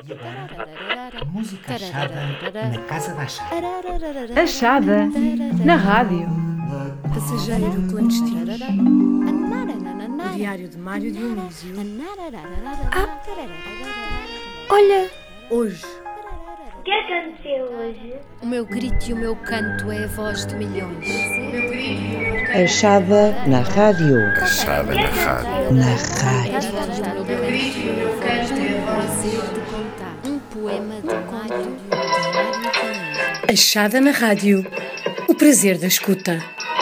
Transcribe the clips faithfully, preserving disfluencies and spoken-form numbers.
Música achada na Casa da Achada. Achada na rádio. Passageiro clandestino. O diário de Mário Dionísio. Ah, olha, Hoje. O que aconteceu hoje? O meu grito e o meu canto é a voz de milhões. Achada na rádio. Achada na rádio. Na rádio. Um poema de Mário Dionísio. Achada na rádio. O prazer da escuta.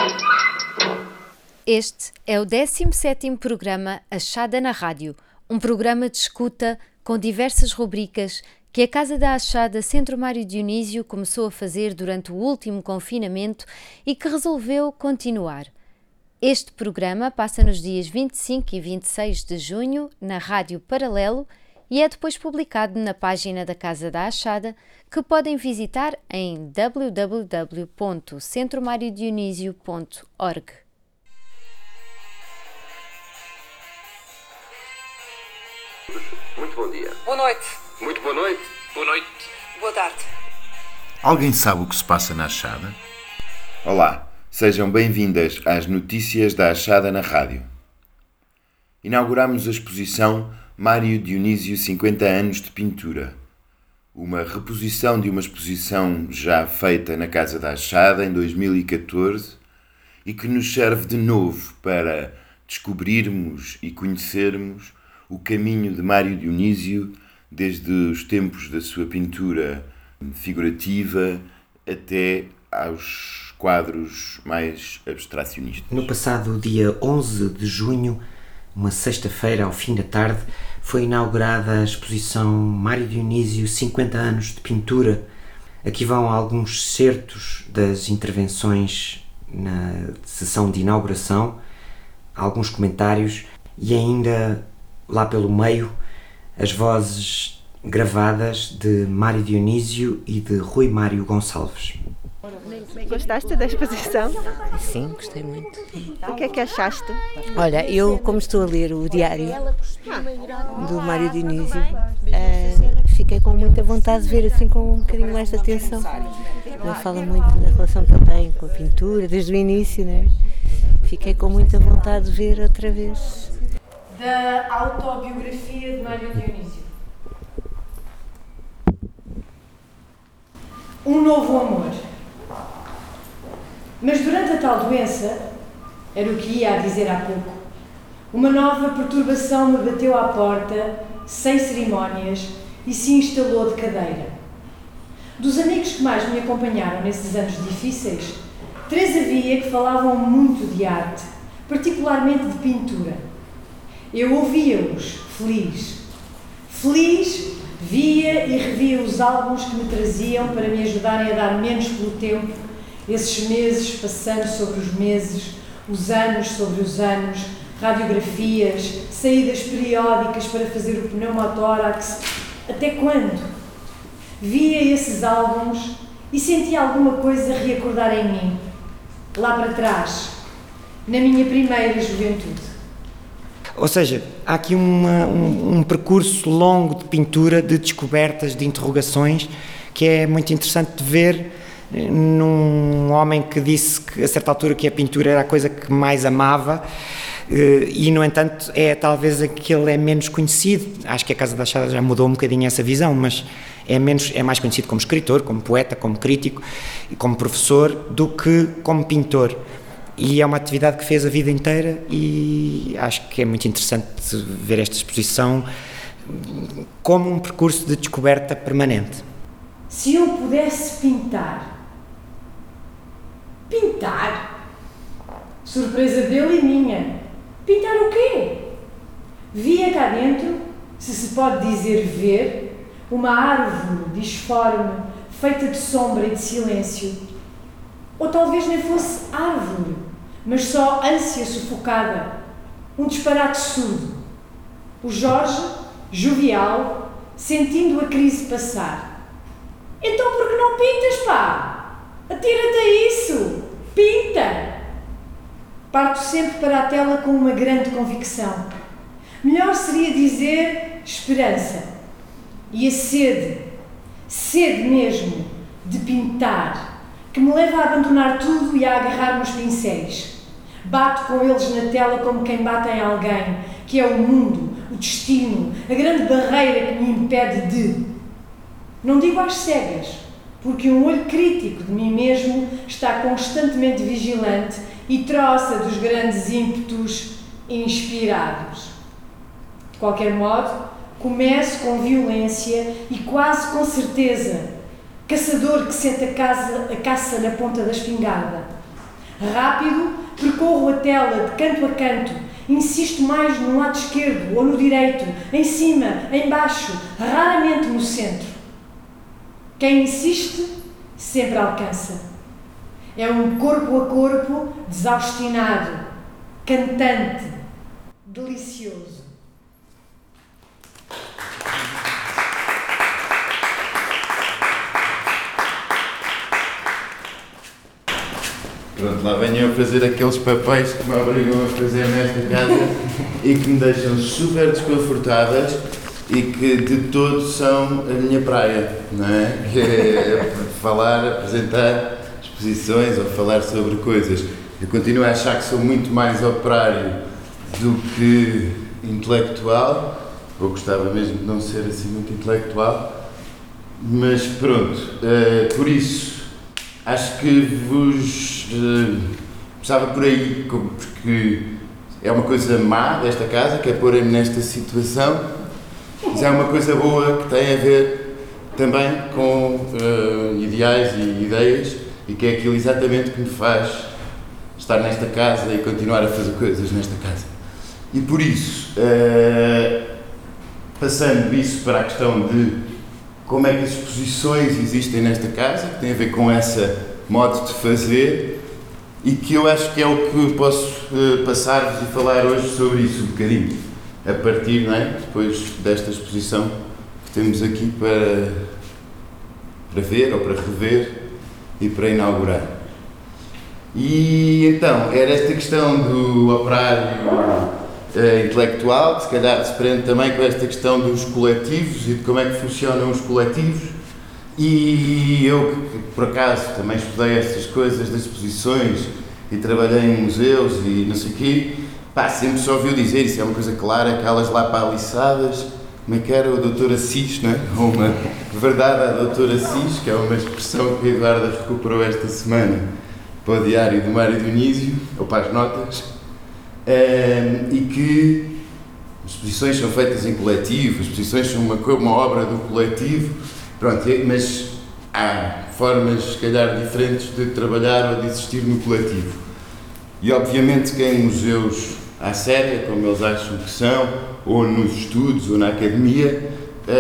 Este é o décimo sétimo programa Achada na Rádio, um programa de escuta com diversas rubricas que a Casa da Achada Centro Mário Dionísio começou a fazer durante o último confinamento e que resolveu continuar. Este programa passa nos dias vinte e cinco e vinte e seis de junho na Rádio Paralelo e é depois publicado na página da Casa da Achada, que podem visitar em w w w ponto centro mário dionísio ponto org. Muito bom dia. Boa noite. Muito boa noite. Boa noite. Boa tarde. Alguém sabe o que se passa na Achada? Olá, sejam bem-vindas às notícias da Achada na rádio. Inauguramos a exposição Mário Dionísio cinquenta anos de pintura, uma reposição de uma exposição já feita na Casa da Achada em dois mil e catorze e que nos serve de novo para descobrirmos e conhecermos o caminho de Mário Dionísio desde os tempos da sua pintura figurativa até aos quadros mais abstracionistas. No passado dia onze de junho, uma sexta-feira ao fim da tarde, foi inaugurada a exposição Mário Dionísio cinquenta anos de pintura. Aqui vão alguns certos das intervenções na sessão de inauguração, alguns comentários e ainda lá pelo meio as vozes gravadas de Mário Dionísio e de Rui Mário Gonçalves. Gostaste da exposição? Sim, gostei muito. O que é que achaste? Olha, eu como estou a ler o diário do Mário Dionísio, uh, fiquei com muita vontade de ver assim com um bocadinho mais de atenção. Ele fala muito da relação que ele tem com a pintura, desde o início, né? Fiquei com muita vontade de ver outra vez. Da autobiografia de Mário Dionísio. Um novo amor. Mas durante a tal doença, era o que ia a dizer há pouco, uma nova perturbação me bateu à porta, sem cerimónias, e se instalou de cadeira. Dos amigos que mais me acompanharam nesses anos difíceis, três havia que falavam muito de arte, particularmente de pintura. Eu ouvia-os, feliz. Feliz, via e revia os álbuns que me traziam para me ajudarem a dar menos pelo tempo, esses meses passando sobre os meses, os anos sobre os anos, radiografias, saídas periódicas para fazer o pneumotórax. Até quando? Via esses álbuns e sentia alguma coisa reacordar em mim, lá para trás, na minha primeira juventude. Ou seja, há aqui uma, um, um percurso longo de pintura, de descobertas, de interrogações, que é muito interessante de ver num homem que disse que a certa altura que a pintura era a coisa que mais amava e, no entanto, é talvez aquele é menos conhecido. Acho que a Casa da Achada já mudou um bocadinho essa visão, mas é, menos, é mais conhecido como escritor, como poeta, como crítico e como professor do que como pintor. E é uma atividade que fez a vida inteira e acho que é muito interessante ver esta exposição como um percurso de descoberta permanente. Se eu pudesse pintar... Pintar? Surpresa dele e minha. Pintar o quê? Via cá dentro, se se pode dizer ver, uma árvore disforme, feita de sombra e de silêncio. Ou talvez nem fosse árvore, mas só ânsia sufocada, um disparate surdo. O Jorge, jovial, sentindo a crise passar. Então por que não pintas, pá? Atira-te a isso! Pinta! Parto sempre para a tela com uma grande convicção. Melhor seria dizer esperança. e a sede, sede mesmo, de pintar, que me leva a abandonar tudo e a agarrar nos pincéis. Bato com eles na tela como quem bate em alguém, que é o mundo, o destino, a grande barreira que me impede de... Não digo às cegas, porque um olho crítico de mim mesmo está constantemente vigilante e troça dos grandes ímpetos inspirados. De qualquer modo, começo com violência e quase com certeza, caçador que sente a, casa, a caça na ponta da espingarda. Rápido, percorro a tela de canto a canto, insisto mais no lado esquerdo ou no direito, em cima, em baixo, raramente no centro. Quem insiste, sempre alcança. É um corpo a corpo desaustinado, cantante, delicioso. Pronto, lá venho eu fazer aqueles papéis que me obrigam a fazer nesta casa e que me deixam super desconfortáveis e que de todo são a minha praia, não é? Que é falar, apresentar exposições ou falar sobre coisas. Eu continuo a achar que sou muito mais operário do que intelectual, ou gostava mesmo de não ser assim muito intelectual, mas pronto, uh, por isso acho que vos uh, começava por aí, porque é uma coisa má desta casa, que é pôr-me nesta situação. Mas é uma coisa boa que tem a ver também com uh, ideais e ideias e que é aquilo exatamente que me faz estar nesta casa e continuar a fazer coisas nesta casa. E por isso, uh, passando isso para a questão de como é que as exposições existem nesta casa, que tem a ver com essa modo de fazer e que eu acho que é o que posso uh, passar-vos e falar hoje sobre isso um bocadinho. A partir, não é? Depois desta exposição que temos aqui para, para ver ou para rever e para inaugurar. E então, era esta questão do operário uh, intelectual, que se calhar se prende também com esta questão dos coletivos e de como é que funcionam os coletivos. E eu, que por acaso também estudei estas coisas das exposições e trabalhei em museus e não sei o quê, pá, sempre só ouviu dizer, isso é uma coisa clara, aquelas lá paliçadas, como é que era o doutor Assis, não é? Uma verdade à doutor Assis, que é uma expressão que a Eduarda recuperou esta semana para o diário do Mário Dionísio, ou para as notas, um, e que as exposições são feitas em coletivo, as exposições são uma, uma obra do coletivo, pronto, mas há formas, se calhar, diferentes de trabalhar ou de existir no coletivo. E obviamente que em museus à séria, como eles acham que são, ou nos estudos, ou na academia,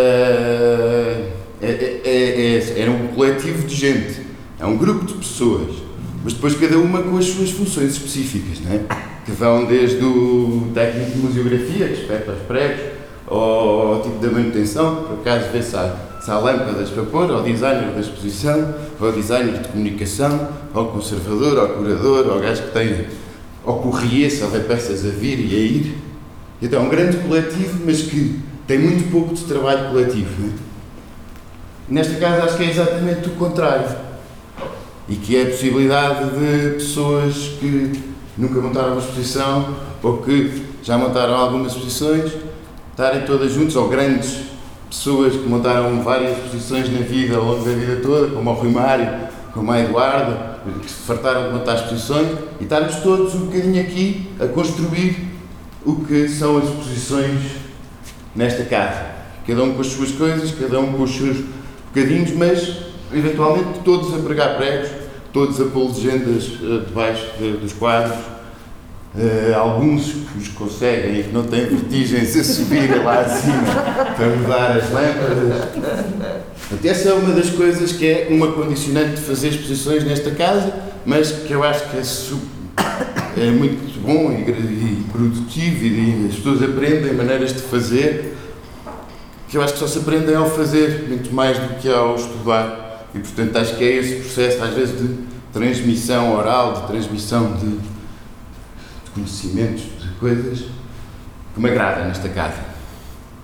é, é, é, é, é um coletivo de gente, é um grupo de pessoas, mas depois cada uma com as suas funções específicas, não é? Que vão desde o técnico de museografia, que espeta os pregos, ao, ao tipo da manutenção, por acaso vê se há, se há lâmpadas para pôr, ao designer da exposição, ao designer de comunicação, ao conservador, ao curador, ao gajo que tem, ao courrier, se houver peças a vir e a ir. Então é um grande coletivo, mas que tem muito pouco de trabalho coletivo, não é? Nesta casa acho que é exatamente o contrário, e que é a possibilidade de pessoas que nunca montaram uma exposição, ou que já montaram algumas exposições, estarem todas juntas, ou grandes pessoas que montaram várias exposições na vida, ao longo da vida toda, como o Rui Mário, como a Eduarda, que se fartaram de montar exposições, e estarmos todos um bocadinho aqui a construir o que são as exposições nesta casa. Cada um com as suas coisas, cada um com os seus bocadinhos, mas eventualmente todos a pregar pregos, todos a pôr legendas uh, debaixo de, dos quadros, uh, alguns que os conseguem e que não têm vertigens a subir lá acima para mudar as lâmpadas. Portanto, essa é uma das coisas que é uma condicionante de fazer exposições nesta casa, mas que eu acho que é, su- é muito bom e, e produtivo, e, e as pessoas aprendem maneiras de fazer, que eu acho que só se aprendem ao fazer, muito mais do que ao estudar. E, portanto, acho que é esse processo, às vezes, de transmissão oral, de transmissão de, de conhecimentos, de coisas, que me agrada nesta casa.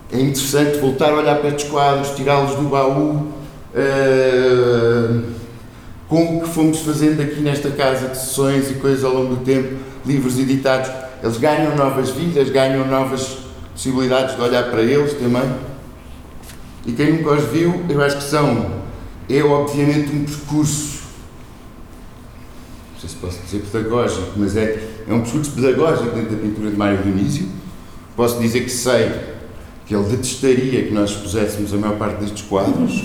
é interessante voltar a olhar para estes quadros, tirá-los do baú, uh, com o que fomos fazendo aqui nesta casa de sessões e coisas ao longo do tempo, livros editados, eles ganham novas vidas, ganham novas possibilidades de olhar para eles também. E quem nunca os viu, eu acho que são, é obviamente um percurso, não sei se posso dizer pedagógico, mas é, é um percurso pedagógico dentro da pintura de Mário Dionísio. Posso dizer que sei que ele detestaria que nós expuséssemos a maior parte destes quadros.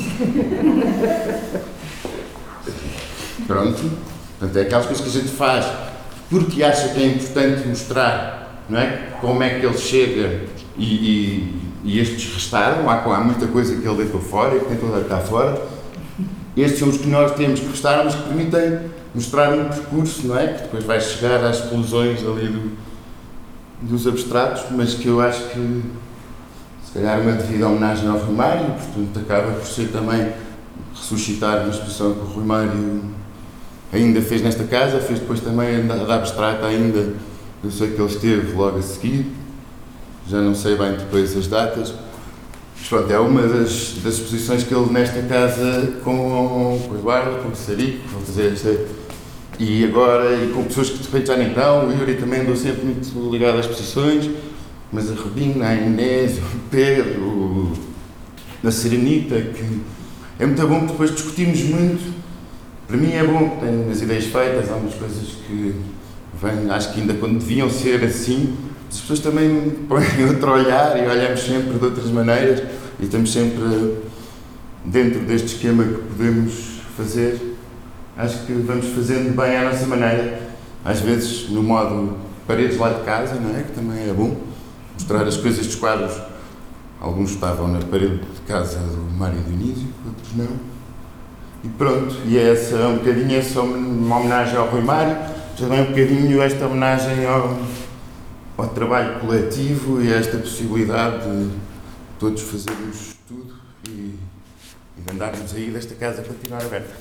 Pronto. Portanto, é aquelas coisas que a gente faz porque acha que é importante mostrar, não é? Como é que ele chega e, e, e estes restaram. Há, há muita coisa que ele deitou fora e que tem toda cá fora. Estes são os que nós temos que restar, mas que permitem mostrar um percurso, não é? Que depois vai chegar às explosões ali do, dos abstratos, mas que eu acho que se calhar uma devida homenagem ao Rui Mário, portanto acaba por ser também ressuscitar uma exposição que o Rui Mário ainda fez nesta casa, fez depois também da abstrata ainda, eu sei que ele esteve logo a seguir, já não sei bem depois as datas, mas pronto, é uma das, das exposições que ele nesta casa com, com o Eduardo, com o Sarico, vão fazer esta, e agora, e com pessoas que de repente já nem estão, o Yuri também andou sempre muito ligado às exposições, mas a Rubina, a Inês, o Pedro, a Serenita, que é muito bom porque depois discutimos muito. Para mim é bom, tenho as ideias feitas, há umas coisas que vêm, acho que ainda quando deviam ser assim, as pessoas também põem outro olhar e olhamos sempre de outras maneiras e estamos sempre dentro deste esquema que podemos fazer. Acho que vamos fazendo bem à nossa maneira, às vezes no modo paredes lá de casa, não é? Que também é bom, mostrar as coisas dos quadros. Alguns estavam na parede de casa do Mário Dionísio, outros não. E pronto, e é essa, um bocadinho essa uma homenagem ao Rui Mário, também um bocadinho esta homenagem ao, ao trabalho coletivo e a esta possibilidade de todos fazermos tudo e, e de andarmos aí desta casa continuar aberta.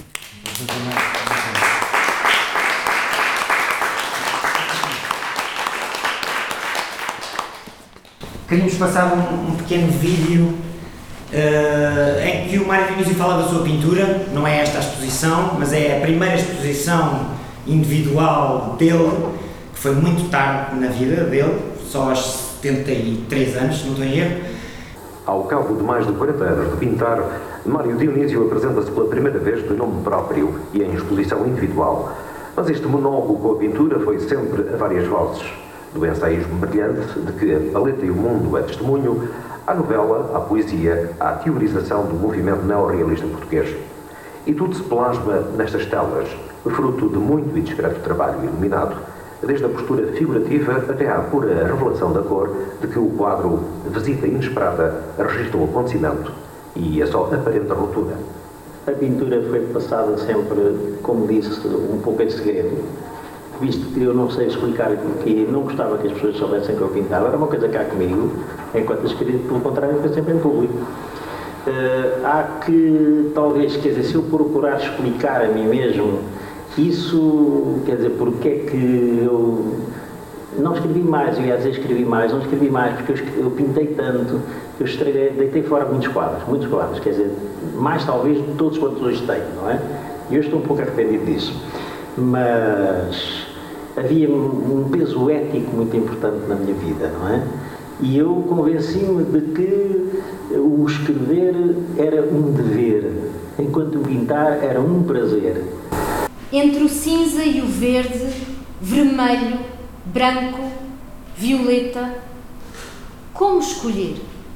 Queríamos passar um, um pequeno vídeo uh, em que o Mário Dionísio fala da sua pintura. Não é esta a exposição, mas é a primeira exposição individual dele, que foi muito tarde na vida dele, só aos setenta e três anos, se não estou em erro. Ao cabo de mais de quarenta anos de pintar, Mário Dionísio apresenta-se pela primeira vez de nome próprio e em exposição individual. Mas este monólogo com a pintura foi sempre a várias vozes. Do ensaísmo brilhante de que a paleta e o mundo é testemunho, à novela, à poesia, à teorização do movimento neorrealista português. E tudo se plasma nestas telas, fruto de muito e discreto trabalho iluminado, desde a postura figurativa até à pura revelação da cor de que o quadro Visita Inesperada registra o acontecimento e a só aparente ruptura. A pintura foi passada sempre, como disse, um pouco em segredo, visto que eu não sei explicar porque não gostava que as pessoas soubessem que eu pintava, era uma coisa cá comigo, enquanto escrevi, pelo contrário, foi sempre em público. Uh, há que, talvez, quer dizer, se eu procurar explicar a mim mesmo isso, quer dizer, porque é que eu não escrevi mais, eu ia dizer escrevi mais, não escrevi mais, porque eu, escrevi, eu pintei tanto, eu estreguei, deitei fora muitos quadros, muitos quadros, quer dizer, mais talvez de todos quantos hoje tenho, não é? E eu estou um pouco arrependido disso. Mas havia um peso ético muito importante na minha vida, não é? E eu convenci-me de que o escrever era um dever, enquanto o pintar era um prazer. Entre o cinza e o verde, vermelho, branco, violeta, como escolher?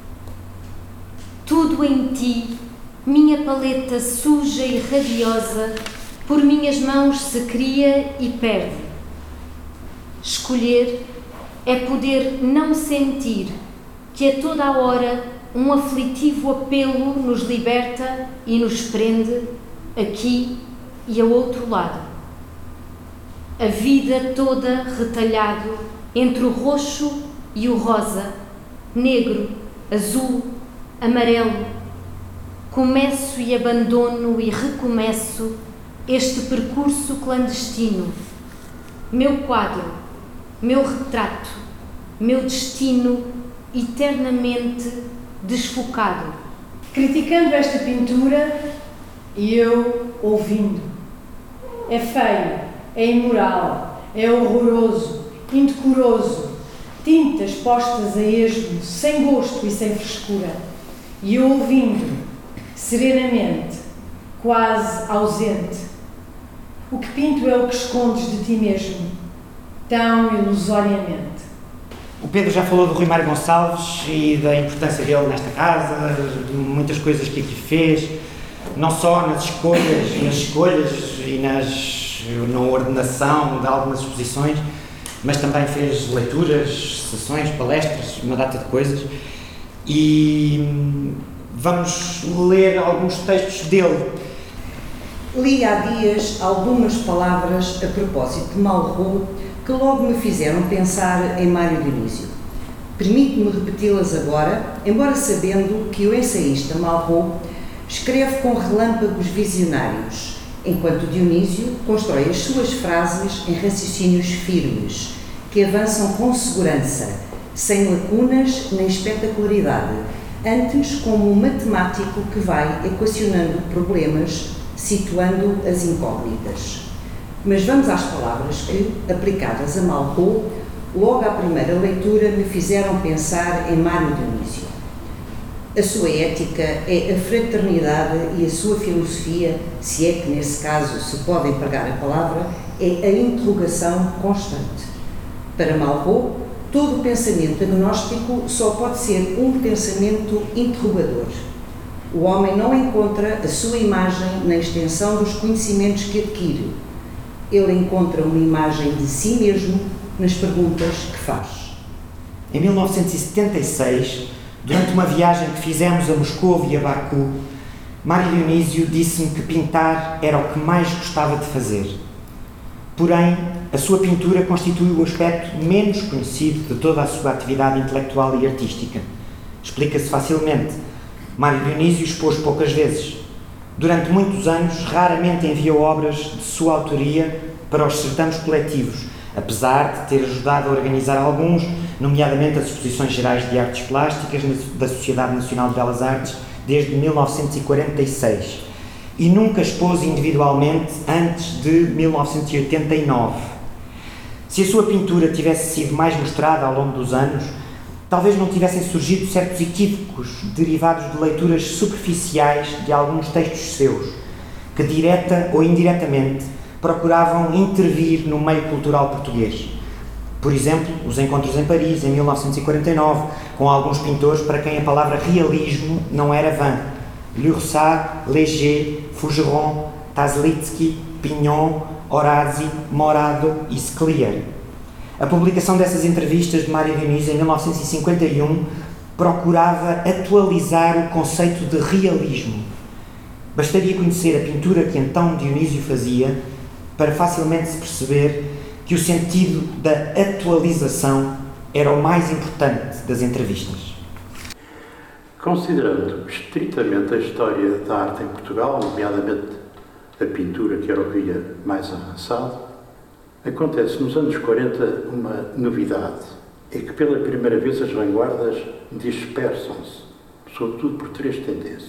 Tudo em ti, minha paleta suja e radiosa, por minhas mãos se cria e perde. Escolher é poder não sentir que a toda a hora um aflitivo apelo nos liberta e nos prende aqui e ao outro lado. A vida toda retalhado entre o roxo e o rosa, negro, azul, amarelo. Começo e abandono e recomeço este percurso clandestino. Meu quadro, meu retrato, meu destino, eternamente desfocado. Criticando esta pintura e eu ouvindo. É feio, é imoral, é horroroso, indecoroso, tintas postas a esmo, sem gosto e sem frescura. E eu ouvindo, serenamente, quase ausente. O que pinto é o que escondes de ti mesmo, tão ilusoriamente. O Pedro já falou do Rui Mário Gonçalves e da importância dele nesta casa, de muitas coisas que aqui fez, não só nas escolhas, nas escolhas e nas, na ordenação de algumas exposições, mas também fez leituras, sessões, palestras, uma data de coisas. E vamos ler alguns textos dele. Li há dias algumas palavras a propósito de Malraux que logo me fizeram pensar em Mário Dionísio. Permito-me repeti-las agora, embora sabendo que o ensaísta Malraux escreve com relâmpagos visionários, enquanto Dionísio constrói as suas frases em raciocínios firmes, que avançam com segurança, sem lacunas nem espetacularidade, antes como um matemático que vai equacionando problemas, situando as incógnitas. Mas vamos às palavras que, aplicadas a Malraux, logo à primeira leitura me fizeram pensar em Mário Dionísio. A sua ética é a fraternidade e a sua filosofia, se é que nesse caso se pode empregar a palavra, é a interrogação constante. Para Malraux, todo pensamento agnóstico só pode ser um pensamento interrogador. O homem não encontra a sua imagem na extensão dos conhecimentos que adquire. Ele encontra uma imagem de si mesmo nas perguntas que faz. Em mil novecentos e setenta e seis, durante uma viagem que fizemos a Moscou e a Baku, Mário Dionísio disse-me que pintar era o que mais gostava de fazer. Porém, a sua pintura constitui o aspecto menos conhecido de toda a sua atividade intelectual e artística. Explica-se facilmente. Mário Dionísio expôs poucas vezes. Durante muitos anos, raramente enviou obras de sua autoria para os certames coletivos, apesar de ter ajudado a organizar alguns, nomeadamente as Exposições Gerais de Artes Plásticas da Sociedade Nacional de Belas Artes desde mil novecentos e quarenta e seis, e nunca expôs individualmente antes de mil novecentos e oitenta e nove. Se a sua pintura tivesse sido mais mostrada ao longo dos anos, talvez não tivessem surgido certos equívocos derivados de leituras superficiais de alguns textos seus, que direta ou indiretamente procuravam intervir no meio cultural português. Por exemplo, os encontros em Paris, em mil novecentos e quarenta e nove, com alguns pintores para quem a palavra realismo não era vã. Lurçat, Léger, Fougeron, Taslitsky, Pignon, Horazi, Morado e Sclier. A publicação dessas entrevistas de Mário Dionísio em mil novecentos e cinquenta e um procurava atualizar o conceito de realismo. Bastaria conhecer a pintura que então Dionísio fazia para facilmente se perceber que o sentido da atualização era o mais importante das entrevistas. Considerando estritamente a história da arte em Portugal, nomeadamente a pintura, que era o via mais avançado, acontece nos anos quarenta uma novidade, é que pela primeira vez as vanguardas dispersam-se, sobretudo por três tendências: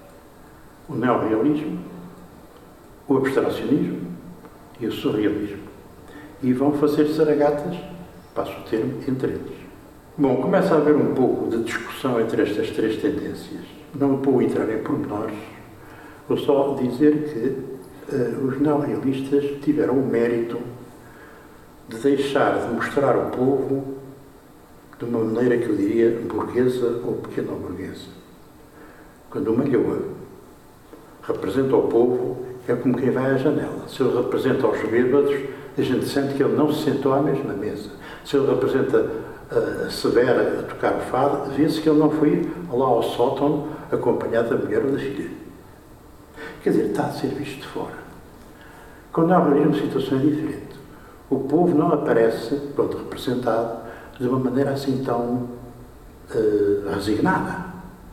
o neorrealismo, o abstracionismo e o surrealismo, e vão fazer zaragatas, passo o termo, entre eles. Bom, começa a haver um pouco de discussão entre estas três tendências. Não vou entrar em pormenores, vou só dizer que uh, os neorrealistas tiveram o mérito de deixar de mostrar o povo de uma maneira que eu diria burguesa ou pequeno-burguesa. Quando o Malhoa representa o povo, é como quem vai à janela. Se ele representa os bêbados, a gente sente que ele não se sentou à mesma mesa. Se ele representa a Severa a tocar o fado, vê-se que ele não foi lá ao sótão acompanhado da mulher ou da filha. Quer dizer, está a ser visto de fora. Quando há uma situação diferente, o povo não aparece, pronto, representado de uma maneira assim tão uh, resignada.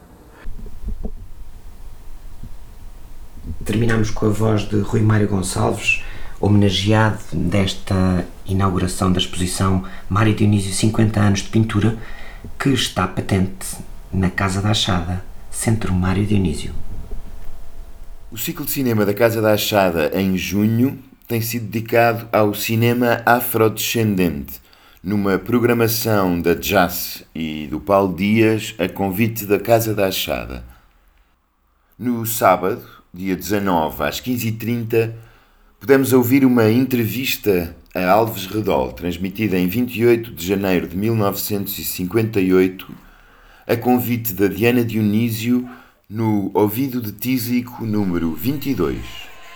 Terminamos com a voz de Rui Mário Gonçalves, homenageado desta inauguração da exposição Mário Dionísio cinquenta anos de pintura, que está patente na Casa da Achada, Centro Mário Dionísio. O ciclo de cinema da Casa da Achada, em junho, tem sido dedicado ao cinema afrodescendente, numa programação da Jazz e do Paulo Dias, a convite da Casa da Achada. No sábado, dia dezanove, às quinze e trinta, pudemos ouvir uma entrevista a Alves Redol, transmitida em vinte e oito de janeiro de mil novecentos e cinquenta e oito, a convite da Diana Dionísio, no Ouvido de Tísico, número vinte e dois.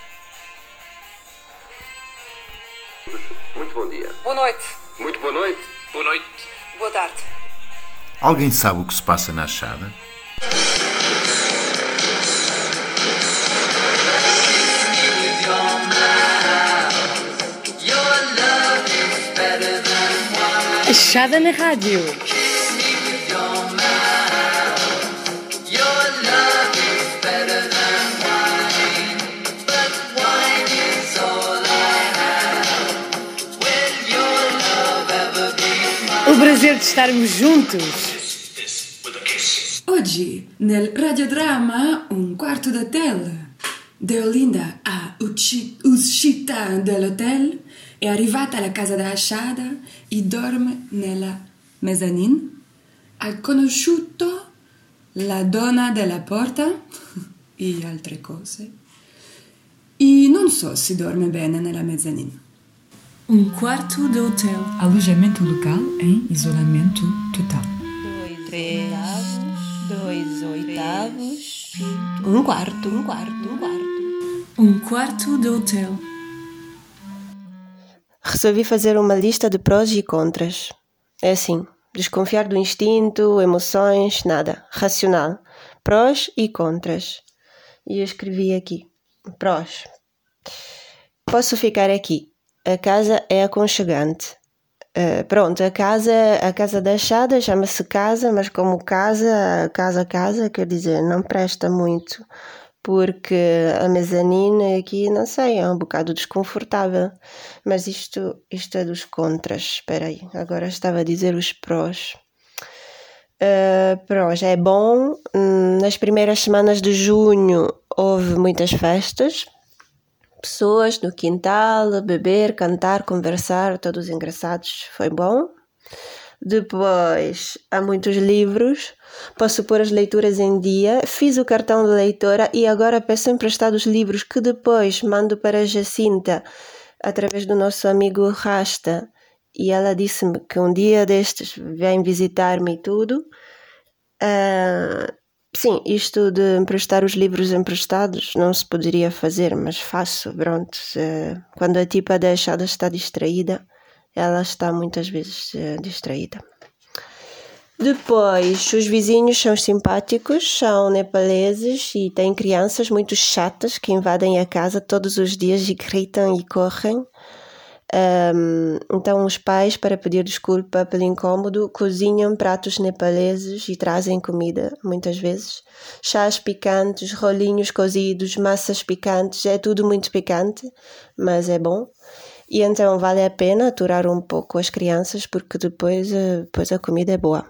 Muito bom dia. Boa noite. Muito boa noite. Boa noite. Boa tarde. Alguém sabe o que se passa na Achada? Achada na Rádio. O prazer de estarmos juntos. Oggi, nel radiodrama Un quarto d'hotel, Deolinda ha uscita dall'hotel, è arrivata alla casa da Achada e dorme nella mezzanine. Ha conosciuto la donna della porta e altre cose. E non so se dorme bene nella mezzanine. Um quarto de hotel. Alojamento local em isolamento total. Dois, três, dois oitavos, um quarto, um quarto, um quarto. Um quarto de hotel. Resolvi fazer uma lista de prós e contras. É assim, desconfiar do instinto, emoções, nada. Racional. Prós e contras. E eu escrevi aqui. Prós. Posso ficar aqui. A casa é aconchegante. Uh, pronto, a casa, a casa da Achada chama-se casa, mas como casa, casa, casa, quer dizer, não presta muito, porque a mezanine aqui, não sei, é um bocado desconfortável. Mas isto, isto é dos contras. Espera aí, agora estava a dizer os prós. Uh, prós, é bom. Nas primeiras semanas de junho houve muitas festas. Pessoas no quintal, beber, cantar, conversar, todos engraçados, foi bom. Depois, há muitos livros, posso pôr as leituras em dia, fiz o cartão de leitora e agora peço emprestados livros que depois mando para a Jacinta, através do nosso amigo Rasta, e ela disse-me que um dia destes vem visitar-me e tudo. Uh, Sim, isto de emprestar os livros emprestados não se poderia fazer, mas faço, pronto. Quando a tipa da Achada está distraída, ela está muitas vezes distraída. Depois, os vizinhos são simpáticos, são nepaleses e têm crianças muito chatas que invadem a casa todos os dias e gritam e correm. Um, então os pais, para pedir desculpa pelo incômodo, cozinham pratos nepaleses e trazem comida, muitas vezes. Chás picantes, rolinhos cozidos, massas picantes, é tudo muito picante, mas é bom. E então vale a pena aturar um pouco as crianças, porque depois, depois a comida é boa.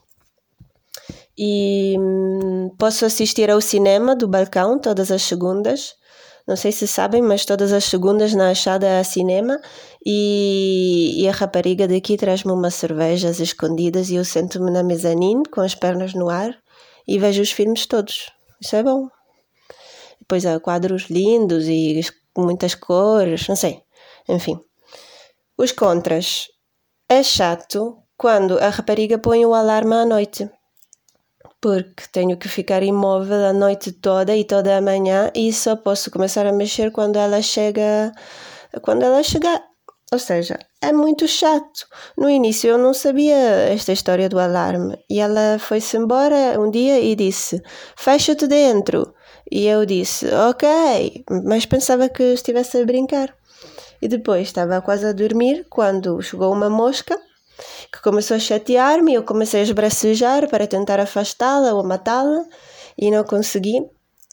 E hum, posso assistir ao cinema do balcão todas as segundas. Não sei se sabem, mas todas as segundas na Achada há cinema e, e a rapariga daqui traz-me umas cervejas escondidas e eu sento-me na mezanine com as pernas no ar e vejo os filmes todos. Isso é bom. Depois há quadros lindos e muitas cores, não sei. Enfim. Os contras. É chato quando a rapariga põe o alarme à noite, porque tenho que ficar imóvel a noite toda e toda a manhã e só posso começar a mexer quando ela chega, quando ela chegar. Ou seja, é muito chato. No início eu não sabia esta história do alarme e ela foi-se embora um dia e disse: fecha-te dentro. E eu disse: ok, mas pensava que estivesse a brincar. E depois estava quase a dormir quando chegou uma mosca que começou a chatear-me e eu comecei a esbracejar para tentar afastá-la ou matá-la e não consegui.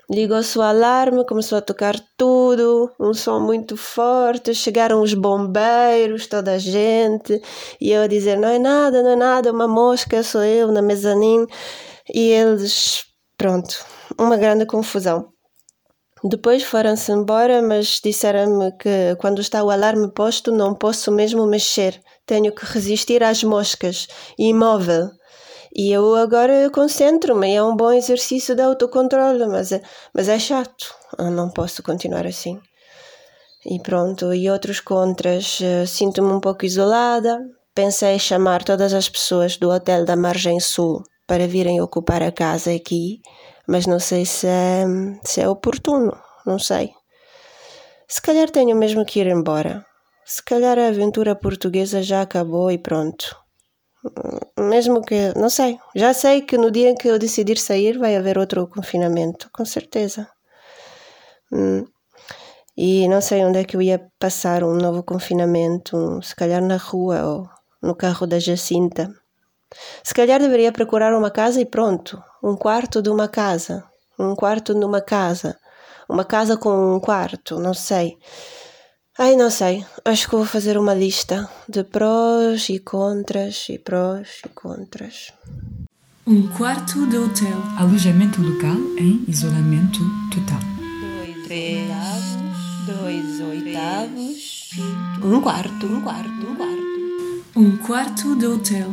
ligou-se o alarme, começou a tocar tudo, um som muito forte, chegaram os bombeiros, toda a gente, e eu a dizer, não é nada, não é nada, uma mosca, sou eu na mezanine, e eles, pronto, uma grande confusão. Depois foram-se embora, mas disseram-me que quando está o alarme posto não posso mesmo mexer, tenho que resistir às moscas, imóvel. E eu agora concentro-me, é um bom exercício de autocontrole, mas é, mas é chato, eu não posso continuar assim. E pronto, e outros contras, sinto-me um pouco isolada, pensei em chamar todas as pessoas do hotel da Margem Sul para virem ocupar a casa aqui, mas não sei se é, se é oportuno, não sei. Se calhar tenho mesmo que ir embora. Se calhar a aventura portuguesa já acabou e pronto. Mesmo que, não sei, já sei que no dia em que eu decidir sair vai haver outro confinamento, com certeza. Hum. E não sei onde é que eu ia passar um novo confinamento, se calhar na rua ou no carro da Jacinta. Se calhar deveria procurar uma casa e pronto, um quarto de uma casa, um quarto numa casa, uma casa com um quarto, não sei. Ai, não sei, acho que vou fazer uma lista de prós e contras e prós e contras. Um quarto de hotel. Alojamento local em isolamento total. Três, dois oitavos, um quarto, um quarto, um quarto. Um quarto de hotel.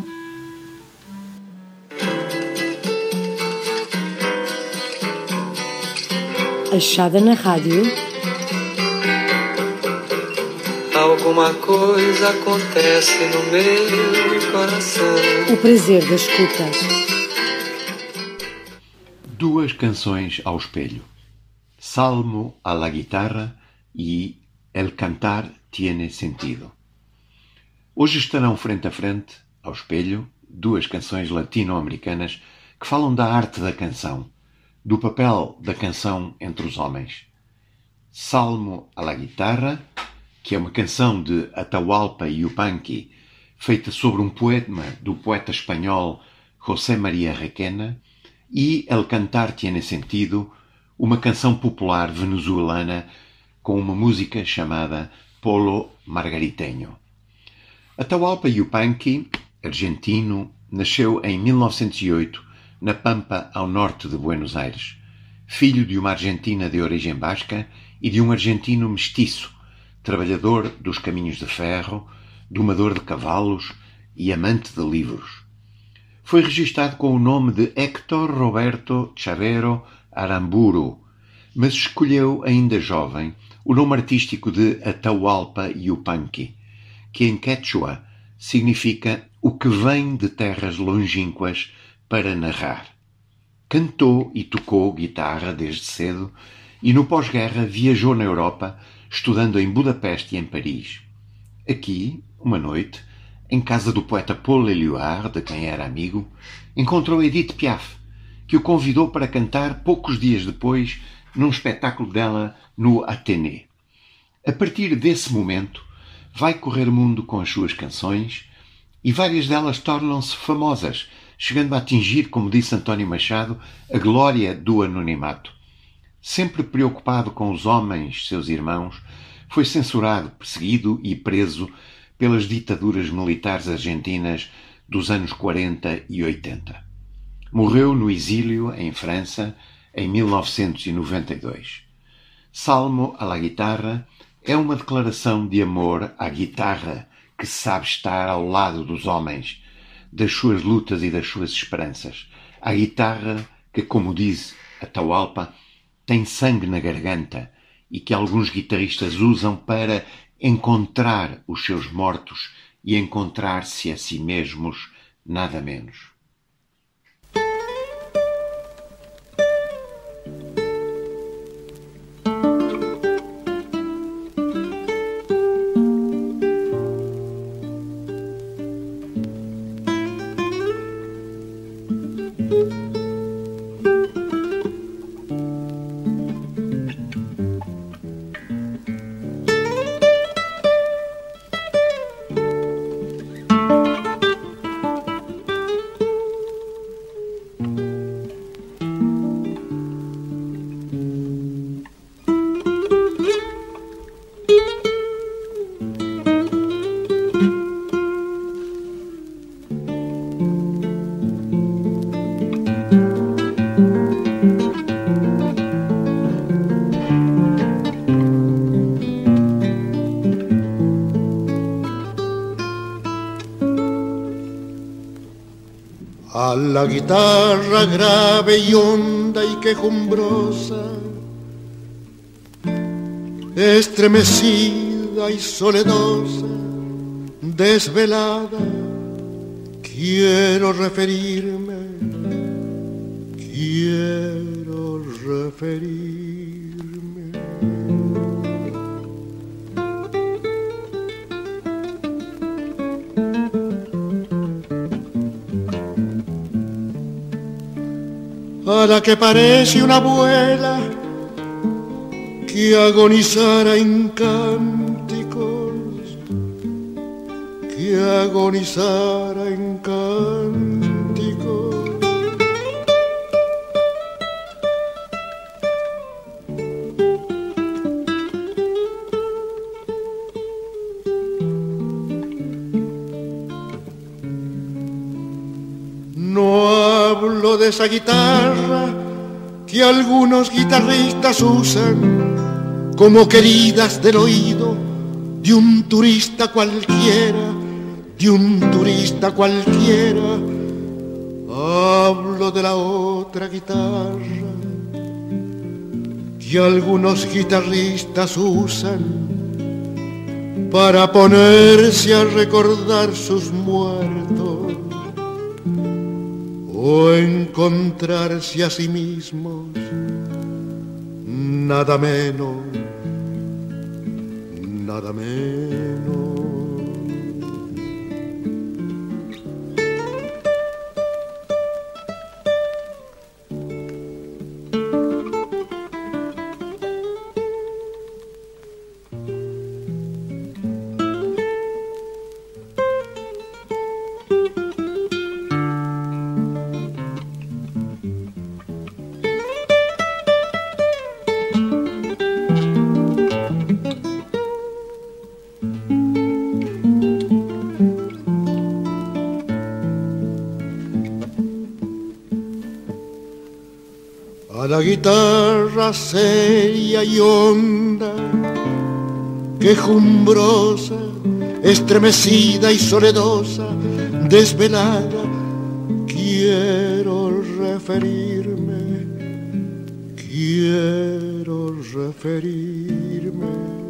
Achada na rádio. Alguma coisa acontece no meu coração. O prazer da escuta. Duas canções ao espelho. Salmo a la guitarra e El cantar tiene sentido. Hoje estarão frente a frente, ao espelho, duas canções latino-americanas que falam da arte da canção, do papel da canção entre os homens. Salmo a la guitarra, que é uma canção de Atahualpa Yupanqui, feita sobre um poema do poeta espanhol José María Requena, e El cantar tiene sentido, uma canção popular venezuelana com uma música chamada Polo Margariteño. Atahualpa Yupanqui, argentino, nasceu em mil novecentos e oito na Pampa, ao norte de Buenos Aires, filho de uma argentina de origem basca e de um argentino mestiço, trabalhador dos caminhos de ferro, domador de cavalos e amante de livros. Foi registado com o nome de Héctor Roberto Chavero Aramburu, mas escolheu, ainda jovem, o nome artístico de Atahualpa Yupanqui, que em quechua significa o que vem de terras longínquas para narrar. Cantou e tocou guitarra desde cedo e no pós-guerra viajou na Europa, estudando em Budapeste e em Paris. Aqui, uma noite, em casa do poeta Paul Éluard, de quem era amigo, encontrou Edith Piaf, que o convidou para cantar poucos dias depois num espetáculo dela no Athénée. A partir desse momento, vai correr o mundo com as suas canções e várias delas tornam-se famosas, chegando a atingir, como disse António Machado, a glória do anonimato. Sempre preocupado com os homens, seus irmãos, foi censurado, perseguido e preso pelas ditaduras militares argentinas dos anos quarenta e oitenta. Morreu no exílio, em França, em mil novecentos e noventa e dois. Salmo a la guitarra é uma declaração de amor à guitarra que sabe estar ao lado dos homens, das suas lutas e das suas esperanças. À guitarra que, como diz Atahualpa, tem sangue na garganta e que alguns guitarristas usam para encontrar os seus mortos e encontrar-se a si mesmos, nada menos. a la guitarra grave y honda y quejumbrosa, estremecida y soledosa, desvelada, quiero referirme, quiero referirme. A la que parece una abuela que agonizara en cánticos, que agonizara en cánticos. No hablo de esa guitarra que algunos guitarristas usan como queridas del oído de un turista cualquiera, de un turista cualquiera. Hablo de la otra guitarra que algunos guitarristas usan para ponerse a recordar sus muertos o encontrarse a sí mismos, nada menos, nada menos. A la guitarra seria y honda, quejumbrosa, estremecida y soledosa, desvelada, quiero referirme, quiero referirme.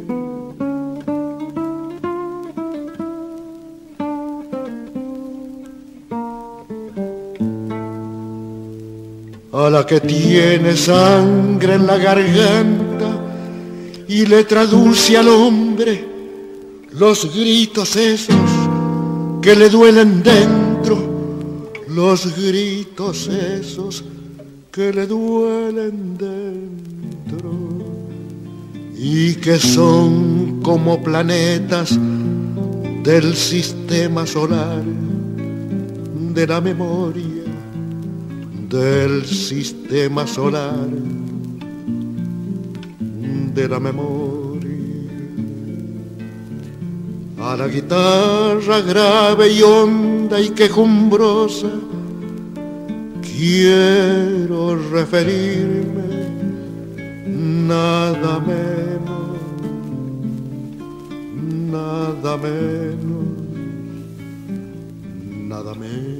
A la que tiene sangre en la garganta y le traduce al hombre los gritos esos que le duelen dentro, los gritos esos que le duelen dentro y que son como planetas del sistema solar, de la memoria del sistema solar, de la memoria. A la guitarra grave y honda y quejumbrosa quiero referirme, nada menos, nada menos, nada menos.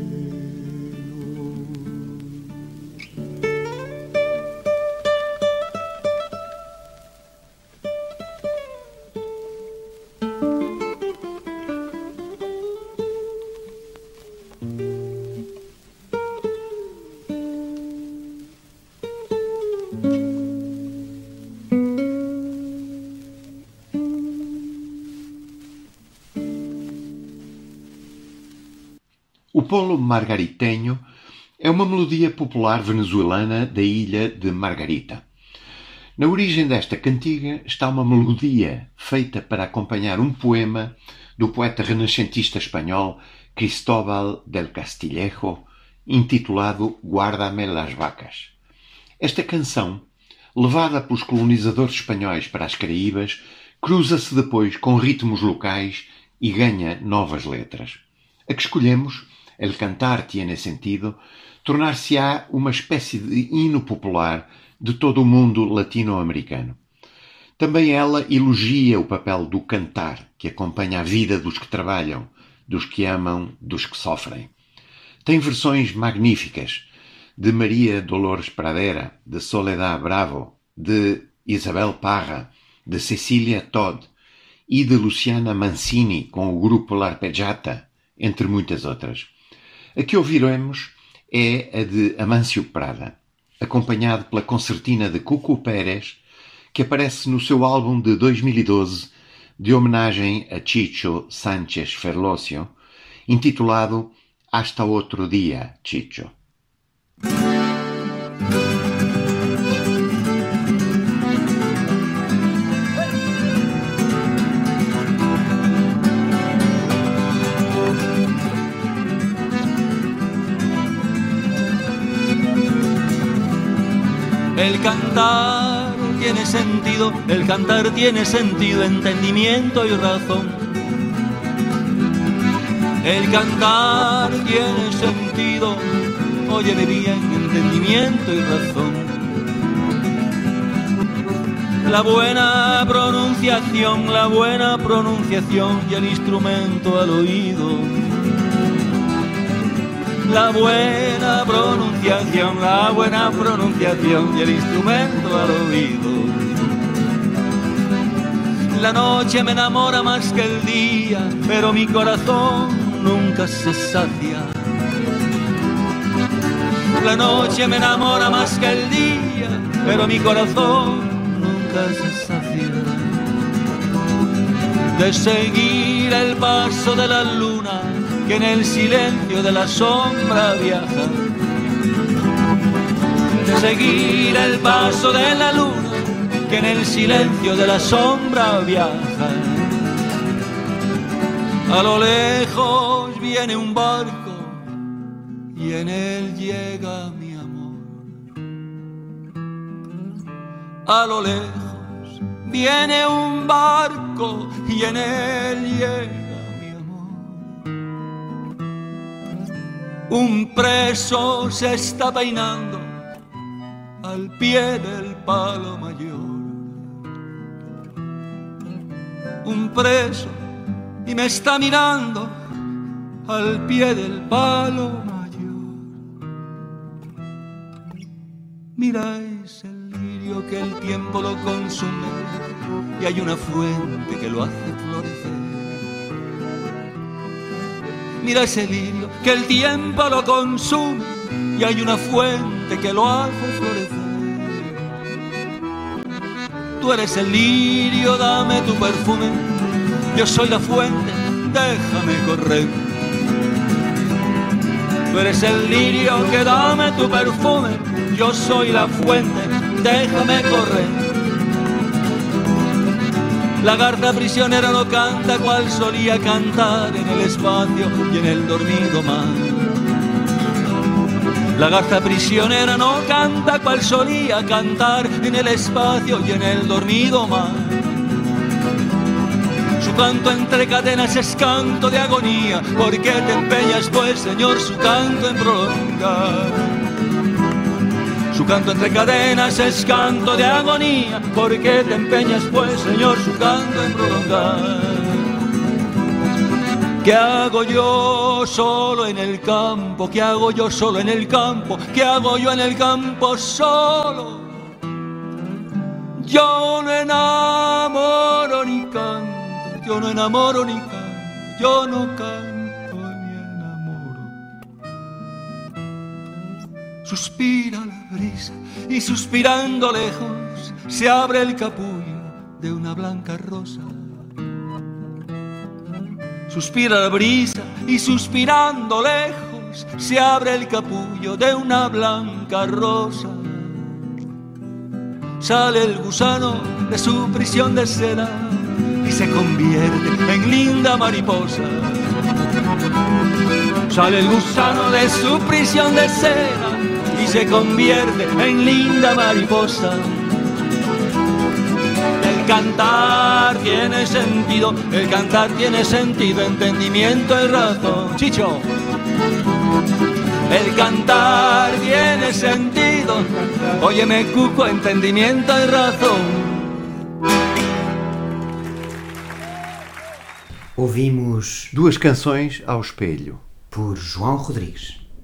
O polo margariteño é uma melodia popular venezuelana da ilha de Margarita. Na origem desta cantiga está uma melodia feita para acompanhar um poema do poeta renascentista espanhol Cristóbal del Castillejo, intitulado Guárdame las vacas. Esta canção, levada pelos colonizadores espanhóis para as Caraíbas, cruza-se depois com ritmos locais e ganha novas letras. A que escolhemos, El Cantar Tiene Sentido, tornar-se-á uma espécie de hino popular de todo o mundo latino-americano. Também ela elogia o papel do cantar, que acompanha a vida dos que trabalham, dos que amam, dos que sofrem. Tem versões magníficas de Maria Dolores Pradera, de Soledad Bravo, de Isabel Parra, de Cecília Todd e de Luciana Mancini com o grupo L'Arpeggiata, entre muitas outras. A que ouviremos é a de Amâncio Prada, acompanhado pela concertina de Cuco Pérez, que aparece no seu álbum de dois mil e doze, de homenagem a Chicho Sánchez Ferlosio, intitulado Hasta Outro Dia, Chicho. El cantar tiene sentido, el cantar tiene sentido, entendimiento y razón. El cantar tiene sentido, óyeme bien, entendimiento y razón. La buena pronunciación, la buena pronunciación y el instrumento al oído. La buena pronunciación, la buena pronunciación y el instrumento al oído. La noche me enamora más que el día, pero mi corazón nunca se sacia. La noche me enamora más que el día, pero mi corazón nunca se sacia. De seguir el paso de la luna, que en el silencio de la sombra viaja. De seguir el paso de la luna, que en el silencio de la sombra viaja. A lo lejos viene un barco y en él llega mi amor. A lo lejos viene un barco y en él llega. Un preso se está peinando al pie del palo mayor. Un preso y me está mirando al pie del palo mayor. Mira ese lirio que el tiempo lo consume y hay una fuente que lo hace florecer. Mira ese lirio que el tiempo lo consume y hay una fuente que lo hace florecer. Tú eres el lirio, dame tu perfume, yo soy la fuente, déjame correr. Tú eres el lirio que dame tu perfume, yo soy la fuente, déjame correr. La garza prisionera no canta cual solía cantar en el espacio y en el dormido mar. La garza prisionera no canta cual solía cantar en el espacio y en el dormido mar. Su canto entre cadenas es canto de agonía, ¿por qué te empeñas pues, Señor, su canto en prolongar? Su canto entre cadenas es canto de agonía, ¿por qué te empeñas pues, Señor, su canto en prolongar? ¿Qué hago yo solo en el campo? ¿Qué hago yo solo en el campo? ¿Qué hago yo en el campo solo? Yo no enamoro ni canto, yo no enamoro ni canto, yo no canto ni enamoro. Suspira la brisa y suspirando lejos se abre el capullo de una blanca rosa. Suspira la brisa y suspirando lejos se abre el capullo de una blanca rosa. Sale el gusano de su prisión de seda y se convierte en linda mariposa. Sale el gusano de su prisión de seda y se convierte en linda mariposa. El cantar tiene sentido, el cantar tiene sentido, entendimiento y razón. Chicho. El cantar tiene sentido, óyeme Cuco, entendimiento y razón. Ouvimos Duas Canções ao Espelho, por João Rodrigues.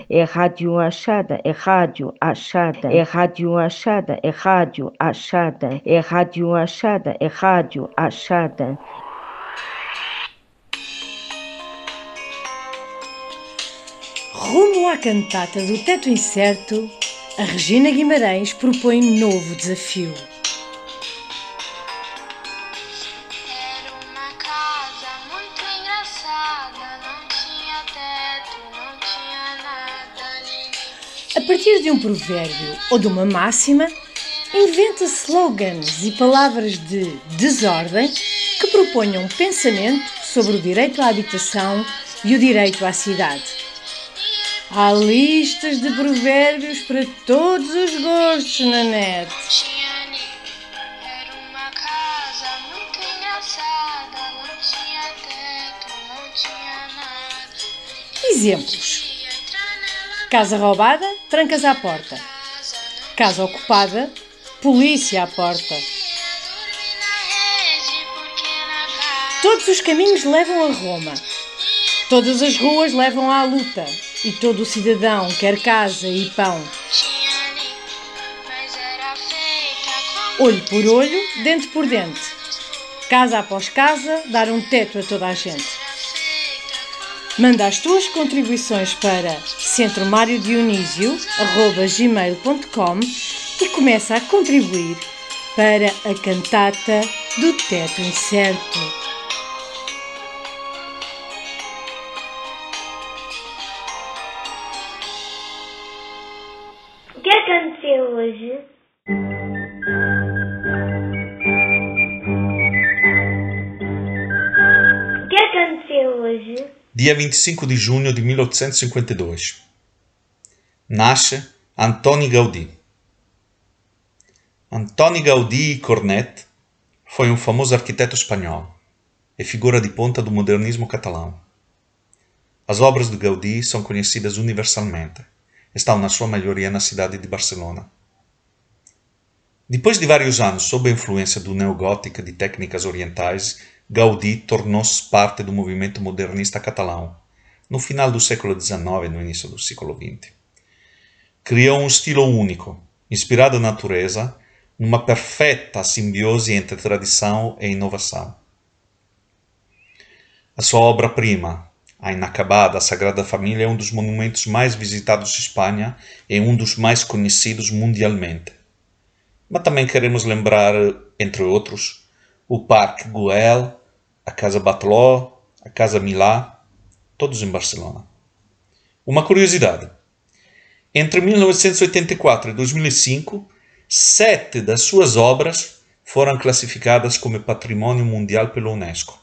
é rádio achada, é rádio achada, é rádio achada, é rádio achada, é rádio achada, é rádio achada. Rumo à cantata do Teto Incerto, a Regina Guimarães propõe novo desafio. Era uma casa muito engraçada, não tinha teto, não tinha nada ali. A partir de um provérbio ou de uma máxima, inventa slogans e palavras de desordem que proponham pensamento sobre o direito à habitação e o direito à cidade. Há listas de provérbios para todos os gostos na net. Era uma casa muito engraçada, não tinha teto, não tinha nada. Exemplos: casa roubada, trancas à porta. Casa ocupada, polícia à porta. Todos os caminhos levam a Roma. Todas as ruas levam à luta. E todo o cidadão quer casa e pão. Olho por olho, dente por dente. Casa após casa, dar um teto a toda a gente. Manda as tuas contribuições para centro mário dionísio arroba gmail ponto com e começa a contribuir para a cantata do Teto Incerto. O que aconteceu hoje? O que aconteceu hoje? Dia vinte e cinco de junho de mil oitocentos e cinquenta e dois. Nasce Antoni Gaudí. Antoni Gaudí Cornet foi um famoso arquiteto espanhol e figura de ponta do modernismo catalão. As obras de Gaudí são conhecidas universalmente. Estão na sua maioria na cidade de Barcelona. Depois de vários anos sob a influência do neogótico e de técnicas orientais, Gaudí tornou-se parte do movimento modernista catalão, no final do século dezenove e no início do século vinte. Criou um estilo único, inspirado na natureza, numa perfeita simbiose entre tradição e inovação. A sua obra-prima, a inacabada Sagrada Família, é um dos monumentos mais visitados de Espanha e um dos mais conhecidos mundialmente. Mas também queremos lembrar, entre outros, o Parque Güell, a Casa Batlló, a Casa Milà, todos em Barcelona. Uma curiosidade: entre mil novecentos e oitenta e quatro e dois mil e cinco, sete das suas obras foram classificadas como Patrimônio Mundial pela Unesco.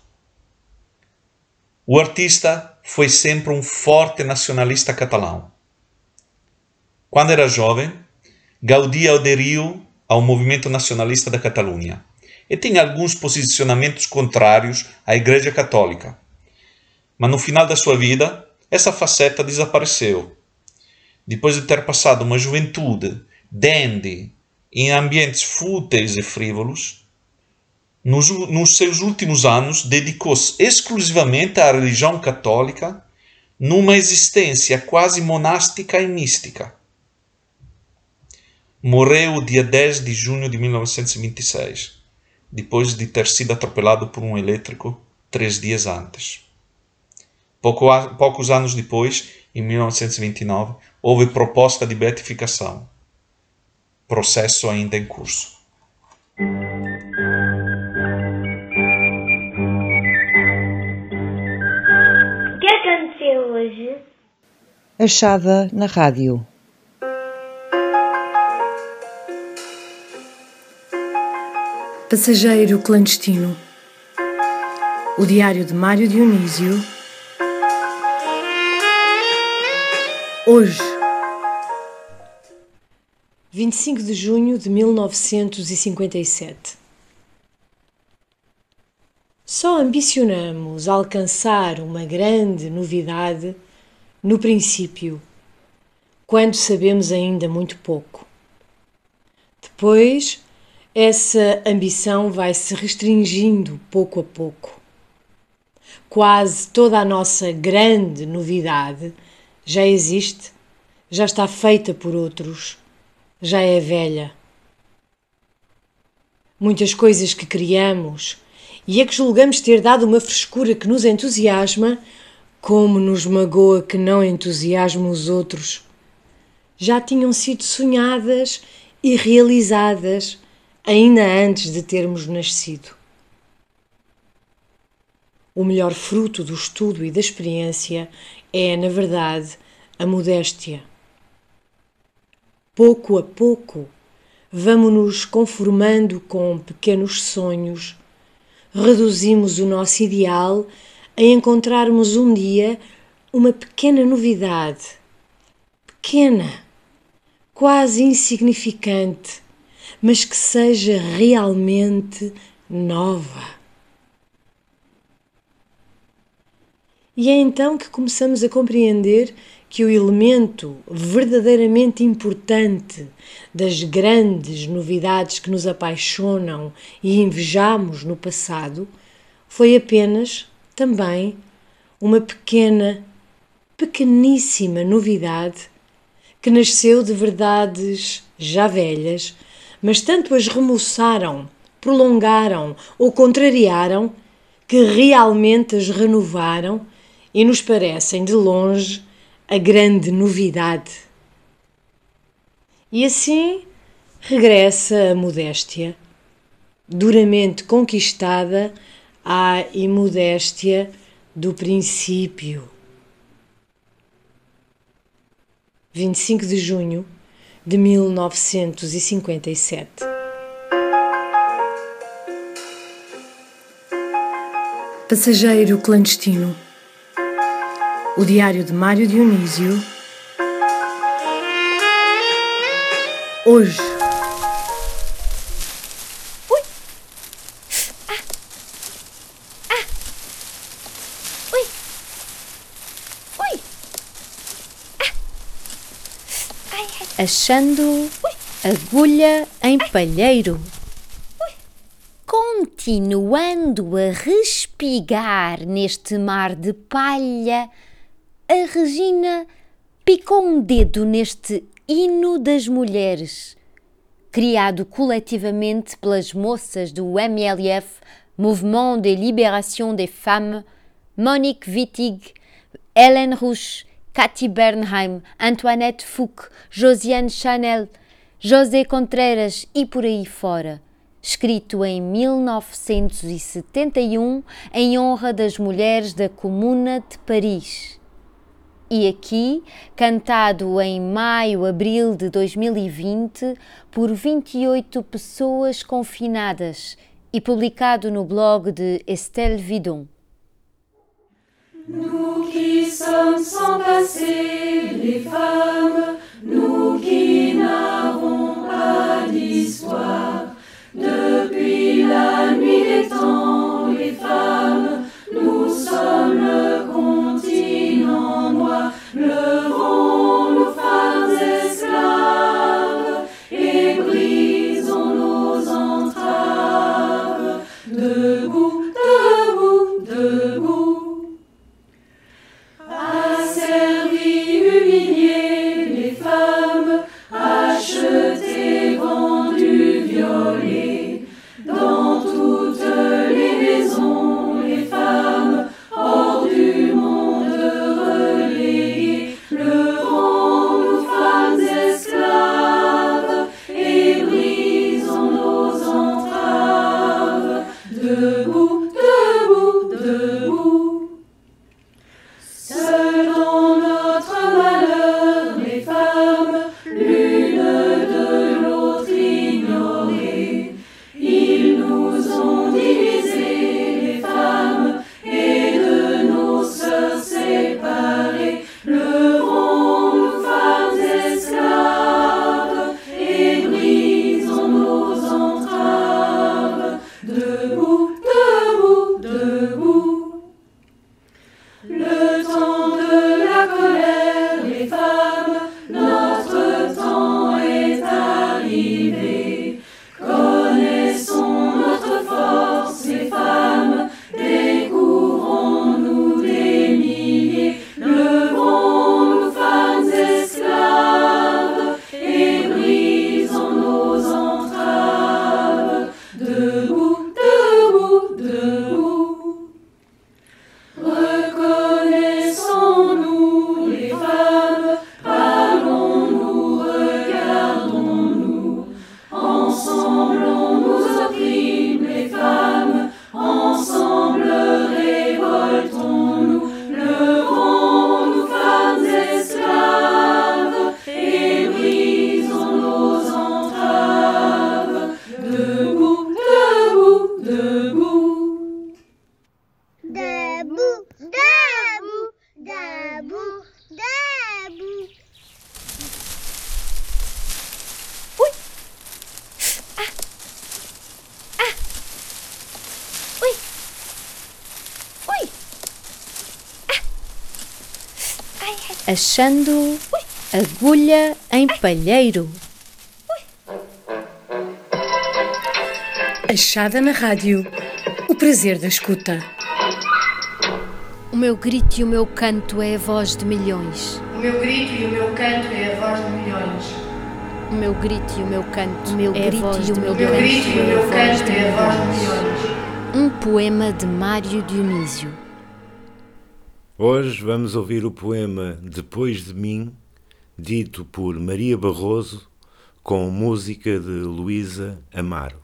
O artista foi sempre um forte nacionalista catalão. Quando era jovem, Gaudí aderiu ao movimento nacionalista da Catalunha e tinha alguns posicionamentos contrários à Igreja Católica. Mas no final da sua vida, essa faceta desapareceu. Depois de ter passado uma juventude dandy em ambientes fúteis e frívolos, Nos, nos seus últimos anos, dedicou-se exclusivamente à religião católica, numa existência quase monástica e mística. Morreu dia dez de junho de mil novecentos e vinte e seis, depois de ter sido atropelado por um elétrico três dias antes. Pouco, poucos anos depois, em mil novecentos e vinte e nove, houve proposta de beatificação. Processo ainda em curso. Hoje? Achada na rádio. Passageiro clandestino. O diário de Mário Dionísio. Hoje. vinte e cinco de junho de mil novecentos e cinquenta e sete. Só ambicionamos alcançar uma grande novidade no princípio, quando sabemos ainda muito pouco. Depois, essa ambição vai se restringindo pouco a pouco. Quase toda a nossa grande novidade já existe já está feita por outros, já é velha. Muitas coisas que criamos e a que julgamos ter dado uma frescura que nos entusiasma, como nos magoa que não entusiasma os outros, já tinham sido sonhadas e realizadas ainda antes de termos nascido. O melhor fruto do estudo e da experiência é, na verdade, a modéstia. Pouco a pouco, vamo-nos conformando com pequenos sonhos, reduzimos o nosso ideal a encontrarmos um dia uma pequena novidade, pequena, quase insignificante, mas que seja realmente nova. E é então que começamos a compreender que o elemento verdadeiramente importante das grandes novidades que nos apaixonam e invejamos no passado foi apenas, também, uma pequena, pequeníssima novidade que nasceu de verdades já velhas, mas tanto as remoçaram, prolongaram ou contrariaram que realmente as renovaram e nos parecem de longe a grande novidade. E assim regressa a modéstia, duramente conquistada à imodéstia do princípio. vinte e cinco de junho de mil novecentos e cinquenta e sete. Passageiro clandestino. O diário de Mário Dionísio. Hoje. Ui! Ah! Ah! Ui! Ui! Ah! Ai, ai. Achando Ui. Agulha em palheiro. Ui. Continuando a respigar neste mar de palha, a Regina picou um dedo neste hino das mulheres, criado coletivamente pelas moças do M L F, Mouvement de Libération des Femmes, Monique Wittig, Hélène Rouch, Cathy Bernheim, Antoinette Fouque, Josiane Chanel, José Contreras e por aí fora, escrito em mil novecentos e setenta e um em honra das mulheres da Comuna de Paris. E aqui, cantado em maio-abril de dois mil e vinte por vinte e oito pessoas confinadas e publicado no blog de Estelle Vidon. Nous qui sommes sans passé, les femmes, nous qui n'avons pas d'histoire, depuis la nuit des temps, les femmes, nous sommes le continent noir, levons nos femmes esclaves et brisons nos entraves, debout, debout, debout. Asservis, humiliés, les femmes, achetées, vendues, violées, dans toutes les Dabu, dabu, dabu, dabu. Ui! Ah! Ah! Ui! Ui! Ah! Ai, ai. Achando ui. Agulha em palheiro. Achada na rádio. O prazer da escuta. O meu grito e o meu canto é a voz de milhões. O meu grito e o meu canto é a voz de milhões. O meu grito e o meu canto o meu é grito a voz e o meu canto e o meu canto é a voz de milhões. Um poema de Mário Dionísio. Hoje vamos ouvir o poema Depois de Mim, dito por Maria Barroso, com música de Luísa Amaro.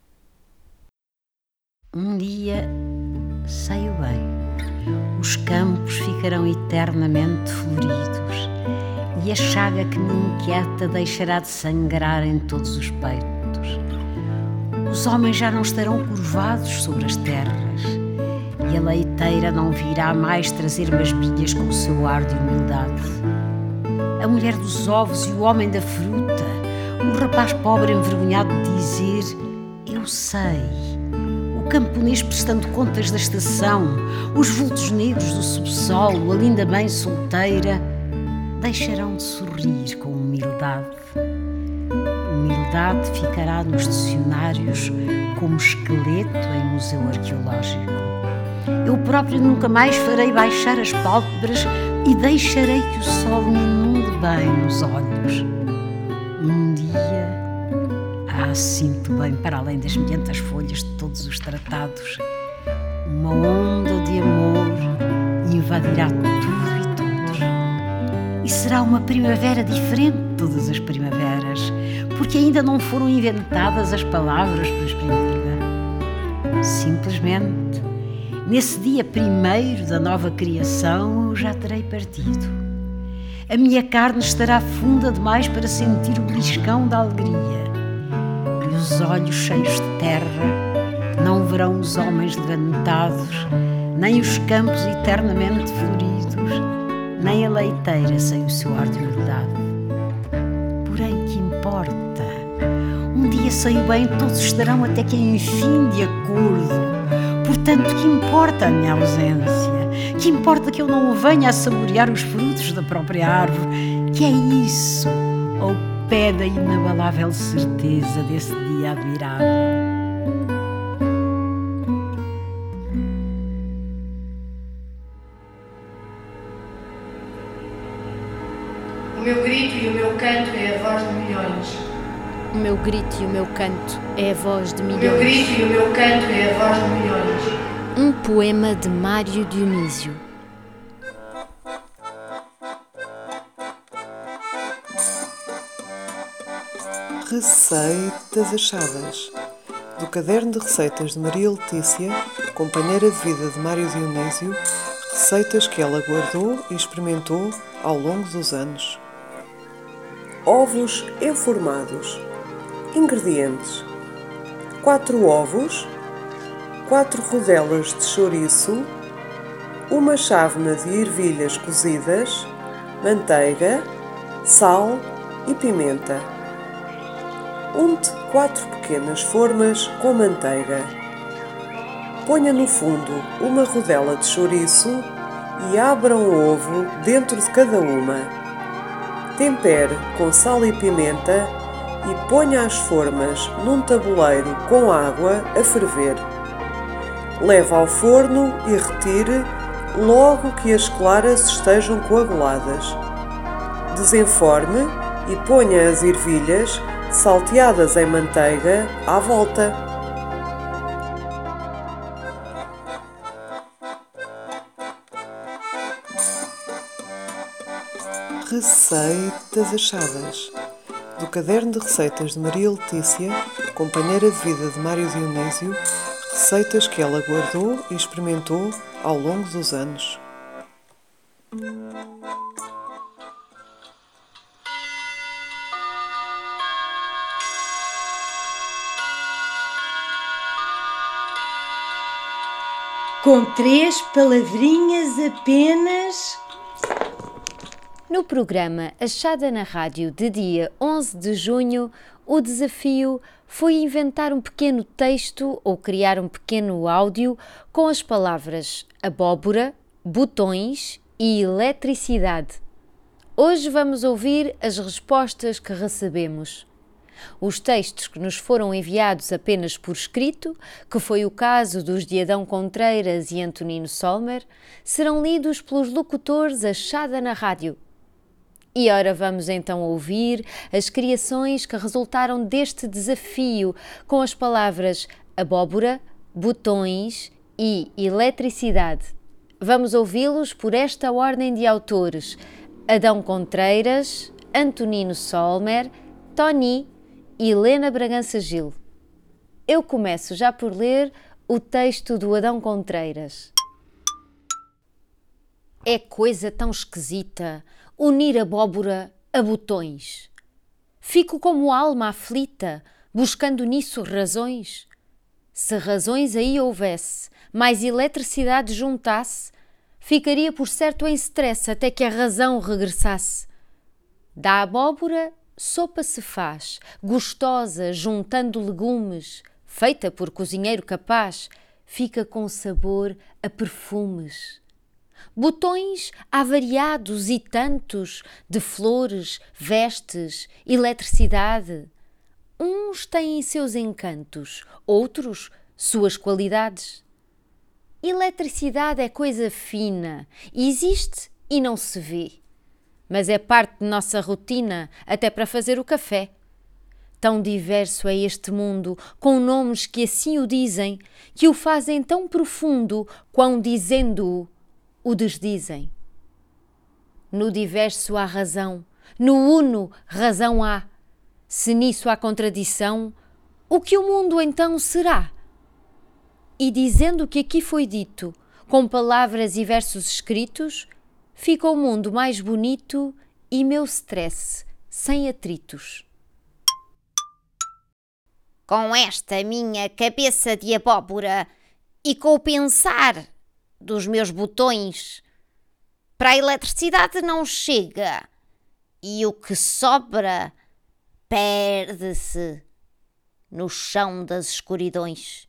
Um dia, sei-o bem, os campos ficarão eternamente floridos e a chaga que me inquieta deixará de sangrar em todos os peitos. Os homens já não estarão curvados sobre as terras e a leiteira não virá mais trazer masbilhas com o seu ar de humildade. A mulher dos ovos e o homem da fruta, o rapaz pobre envergonhado de dizer eu sei, o camponês prestando contas da estação, os vultos negros do subsolo, a linda mãe solteira, deixarão de sorrir com humildade. Humildade ficará nos dicionários como esqueleto em museu arqueológico. Eu próprio nunca mais farei baixar as pálpebras e deixarei que o sol me inunde bem nos olhos. Um dia, ah, sinto bem para além das milhentas folhas de todos os tratados, uma onda de amor invadirá tudo e todos. E será uma primavera diferente de todas as primaveras, porque ainda não foram inventadas as palavras para exprimir-la. Simplesmente, nesse dia primeiro da nova criação, eu já terei partido. A minha carne estará funda demais para sentir o beliscão da alegria. E os olhos cheios de terra não verão os homens levantados, nem os campos eternamente floridos, nem a leiteira sem o seu ar de humildade. Porém, que importa? Um dia sei bem, todos estarão até que enfim de acordo. Portanto, que importa a minha ausência? Que importa que eu não venha a saborear os frutos da própria árvore? Que é isso, ao pé da inabalável certeza desse dia admirável? O meu grito e o meu canto é a voz de milhões. O meu grito e o meu canto é a voz de milhões. O meu grito e o meu canto é a voz de milhões. Um poema de Mário Dionísio. Receitas achadas. Do caderno de receitas de Maria Letícia, companheira de vida de Mário Dionísio, receitas que ela guardou e experimentou ao longo dos anos. Ovos enformados. Ingredientes: quatro ovos, quatro rodelas de chouriço, uma chávena de ervilhas cozidas, manteiga, sal e pimenta. Unte quatro pequenas formas com manteiga. Ponha no fundo uma rodela de chouriço e abra um ovo dentro de cada uma. Tempere com sal e pimenta e ponha as formas num tabuleiro com água a ferver. Leve ao forno e retire logo que as claras estejam coaguladas. Desenforme e ponha as ervilhas salteadas em manteiga à volta. Receitas achadas. Do caderno de receitas de Maria Letícia, companheira de vida de Mário Dionísio, receitas que ela guardou e experimentou ao longo dos anos. Com três palavrinhas apenas. No programa Achada na Rádio de dia onze de junho, o desafio foi inventar um pequeno texto ou criar um pequeno áudio com as palavras abóbora, botões e eletricidade. Hoje vamos ouvir as respostas que recebemos. Os textos que nos foram enviados apenas por escrito, que foi o caso dos de Adão Contreiras e Antonino Solmer, serão lidos pelos locutores Achada na Rádio. E ora vamos então ouvir as criações que resultaram deste desafio com as palavras abóbora, botões e eletricidade. Vamos ouvi-los por esta ordem de autores: Adão Contreiras, Antonino Solmer, Tony e Helena Bragança Gil. Eu começo já por ler o texto do Adão Contreiras. É coisa tão esquisita unir abóbora a botões. Fico como alma aflita, buscando nisso razões. Se razões aí houvesse, mais eletricidade juntasse, ficaria por certo em stress até que a razão regressasse. Da abóbora sopa se faz, gostosa, juntando legumes, feita por cozinheiro capaz, fica com sabor a perfumes. Botões há variados e tantos, de flores, vestes, eletricidade. Uns têm seus encantos, outros suas qualidades. Eletricidade é coisa fina, existe e não se vê. Mas é parte de nossa rotina, até para fazer o café. Tão diverso é este mundo, com nomes que assim o dizem, que o fazem tão profundo, quão dizendo-o, o desdizem. No diverso há razão, no uno razão há. Se nisso há contradição, o que o mundo então será? E dizendo o que aqui foi dito, com palavras e versos escritos, fica o mundo mais bonito e meu stress sem atritos. Com esta minha cabeça de abóbora e com o pensar dos meus botões, para a eletricidade não chega e o que sobra perde-se no chão das escuridões.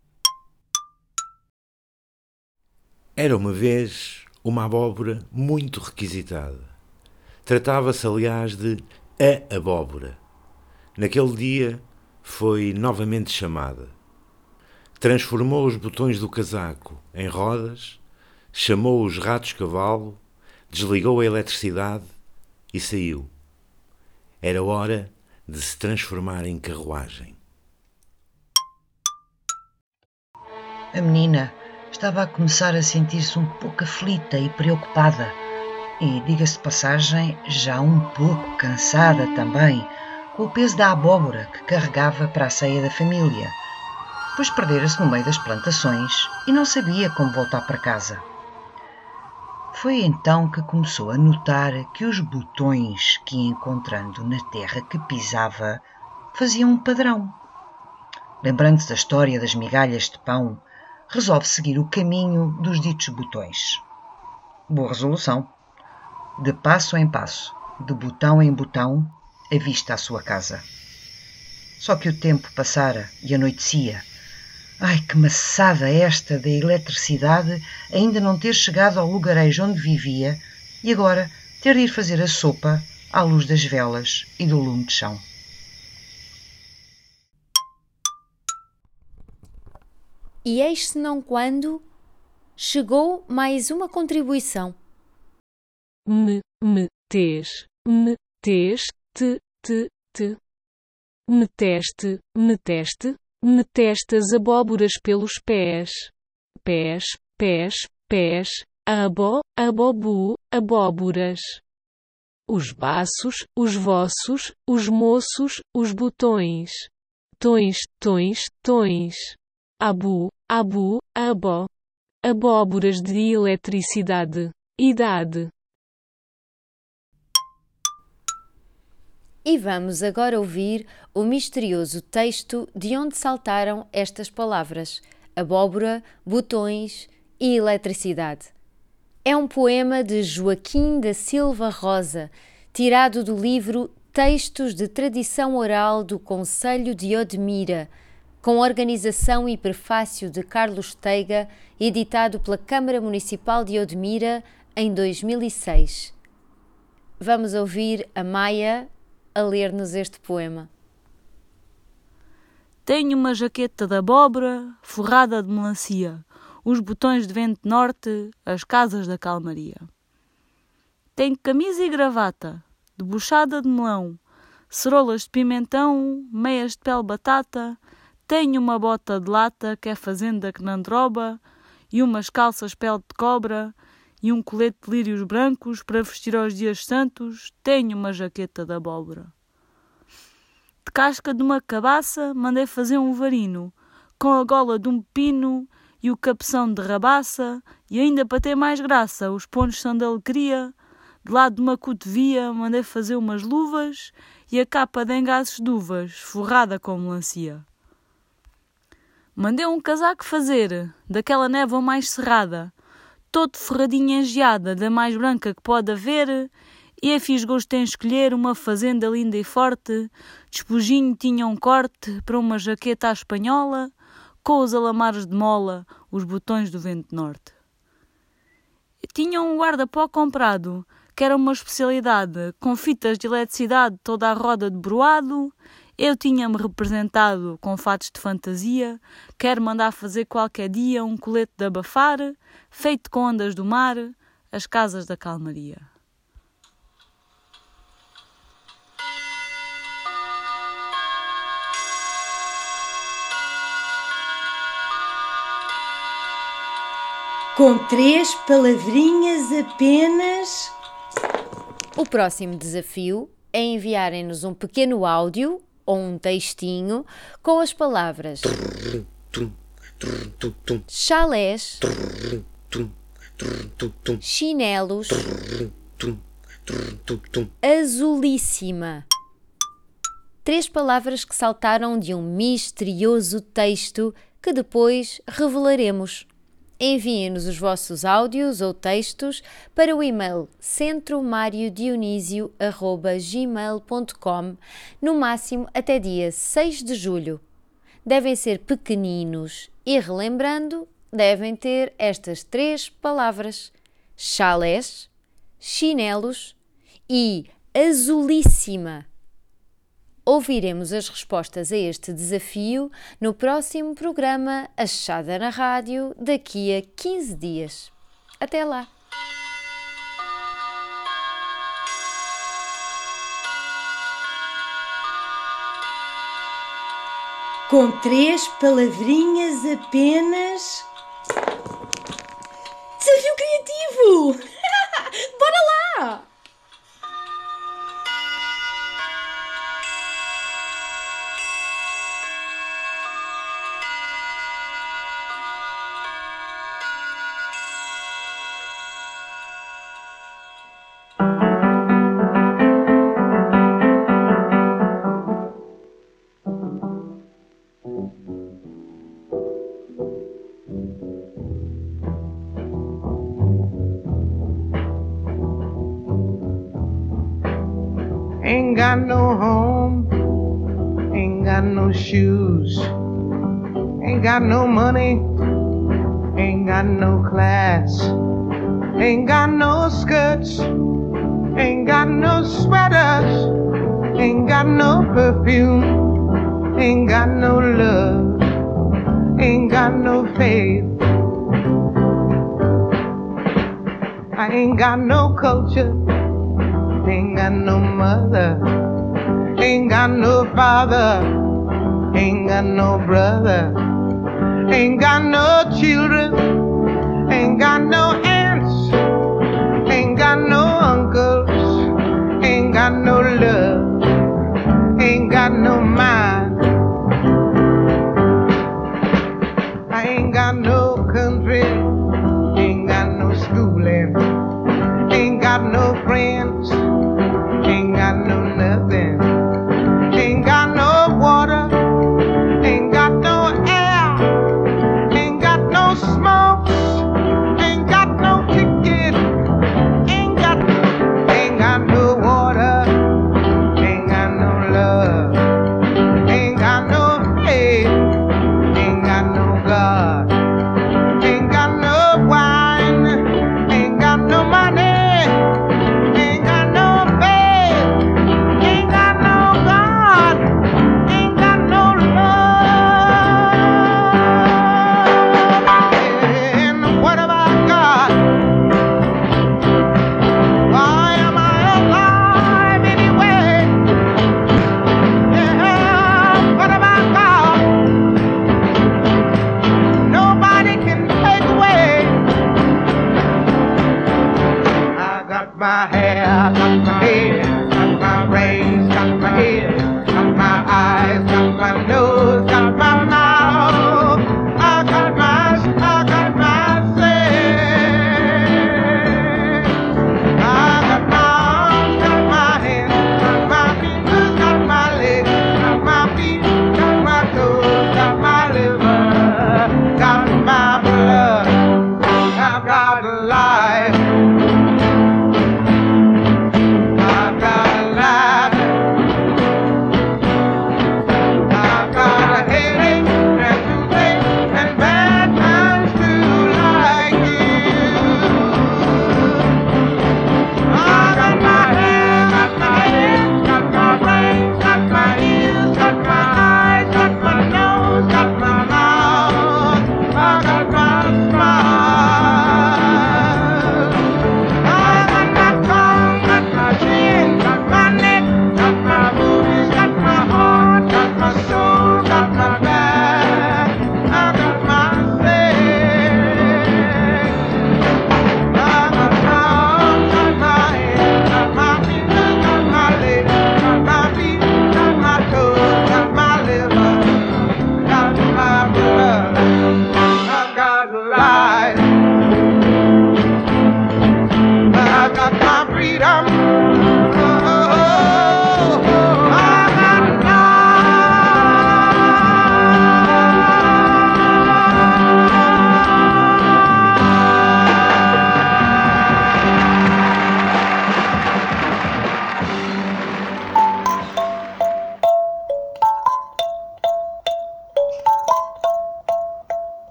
Era uma vez uma abóbora muito requisitada. Tratava-se, aliás, de a abóbora. Naquele dia foi novamente chamada. Transformou os botões do casaco em rodas, chamou os ratos cavalo, desligou a eletricidade e saiu. Era hora de se transformar em carruagem. A menina estava a começar a sentir-se um pouco aflita e preocupada e, diga-se de passagem, já um pouco cansada também, com o peso da abóbora que carregava para a ceia da família, pois perdera-se no meio das plantações e não sabia como voltar para casa. Foi então que começou a notar que os botões que ia encontrando na terra que pisava faziam um padrão. Lembrando-se da história das migalhas de pão, resolve seguir o caminho dos ditos botões. Boa resolução. De passo em passo, de botão em botão, avista a sua casa. Só que o tempo passara e anoitecia. Ai, que maçada esta da eletricidade ainda não ter chegado ao lugarejo onde vivia e agora ter de ir fazer a sopa à luz das velas e do lume de chão. E eis senão quando chegou mais uma contribuição. Me, me, tes, me, tes, te, te, te. Meteste, meteste, meteste as abóboras pelos pés. Pés, pés, pés, abó, abobu, abóboras. Os baços, os vossos, os moços, os botões. Tões, tões, tões. Abu, abu, abó. Abóboras de eletricidade. Idade. E vamos agora ouvir o misterioso texto de onde saltaram estas palavras: abóbora, botões e eletricidade. É um poema de Joaquim da Silva Rosa, tirado do livro Textos de Tradição Oral do Concelho de Odmira, com organização e prefácio de Carlos Teiga, editado pela Câmara Municipal de Odmira em dois mil e seis. Vamos ouvir a Maia a ler-nos este poema. Tenho uma jaqueta de abóbora forrada de melancia, os botões de vento norte, as casas da calmaria. Tenho camisa e gravata, debochada de melão, cerolas de pimentão, meias de pele batata, tenho uma bota de lata que é fazenda que não droba, e umas calças pele de cobra, e um colete de lírios brancos para vestir aos dias santos, tenho uma jaqueta de abóbora. De casca de uma cabaça mandei fazer um varino, com a gola de um pepino e o cabeção de rabaça, e ainda para ter mais graça, os pontos são de alegria. De lado de uma cotovia mandei fazer umas luvas e a capa de engaços de uvas, forrada com melancia. Mandei um casaco fazer, daquela névoa mais cerrada, todo ferradinho engeada, da mais branca que pode haver, e a fiz gosto em escolher uma fazenda linda e forte, despojinho tinha um corte para uma jaqueta à espanhola, com os alamares de mola, os botões do vento norte. Tinha um guarda-pó comprado, que era uma especialidade, com fitas de eletricidade toda a roda de broado. Eu tinha-me representado com fatos de fantasia, quero mandar fazer qualquer dia um colete de abafar, feito com ondas do mar, as casas da calmaria. Com três palavrinhas apenas. O próximo desafio é enviarem-nos um pequeno áudio ou um textinho com as palavras chalés, chinelos, azulíssima. Três palavras que saltaram de um misterioso texto que depois revelaremos. Enviem-nos os vossos áudios ou textos para o e-mail centro mário dionísio arroba gmail ponto com, no máximo até dia seis de julho. Devem ser pequeninos e, relembrando, devem ter estas três palavras: chalés, chinelos e azulíssima. Ouviremos as respostas a este desafio no próximo programa Achada na Rádio, daqui a quinze dias. Até lá! Com três palavrinhas apenas. Desafio criativo! Bora lá! Ain't got no home, ain't got no shoes, ain't got no money, ain't got no class, ain't got no skirts, ain't got no sweaters, ain't got no perfume, ain't got no love, ain't got no faith. I ain't got no culture, ain't got no mother, ain't got no father, ain't got no brother, ain't got no children, ain't got no aunts, ain't got no uncles, ain't got no love, ain't got no mind. I ain't got no country, ain't got no schooling, ain't got no friends, ain't got no nothing, ain't got no water, ain't got no air, ain't got no smoke,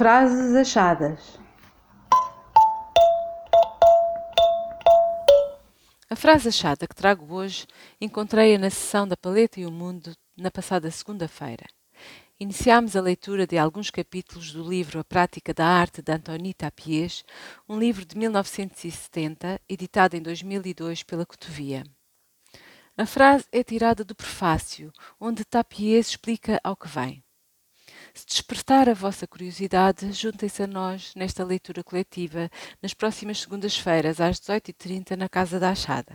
Frases achadas. A frase achada que trago hoje encontrei-a na sessão da Paleta e o Mundo na passada segunda-feira. Iniciámos a leitura de alguns capítulos do livro A Prática da Arte de Antoni Tapies, um livro de mil novecentos e setenta, editado em dois mil e dois pela Cotovia. A frase é tirada do prefácio, onde Tapies explica ao que vem. Se despertar a vossa curiosidade, juntem-se a nós nesta leitura coletiva nas próximas segundas-feiras, às dezoito e trinta, na Casa da Achada.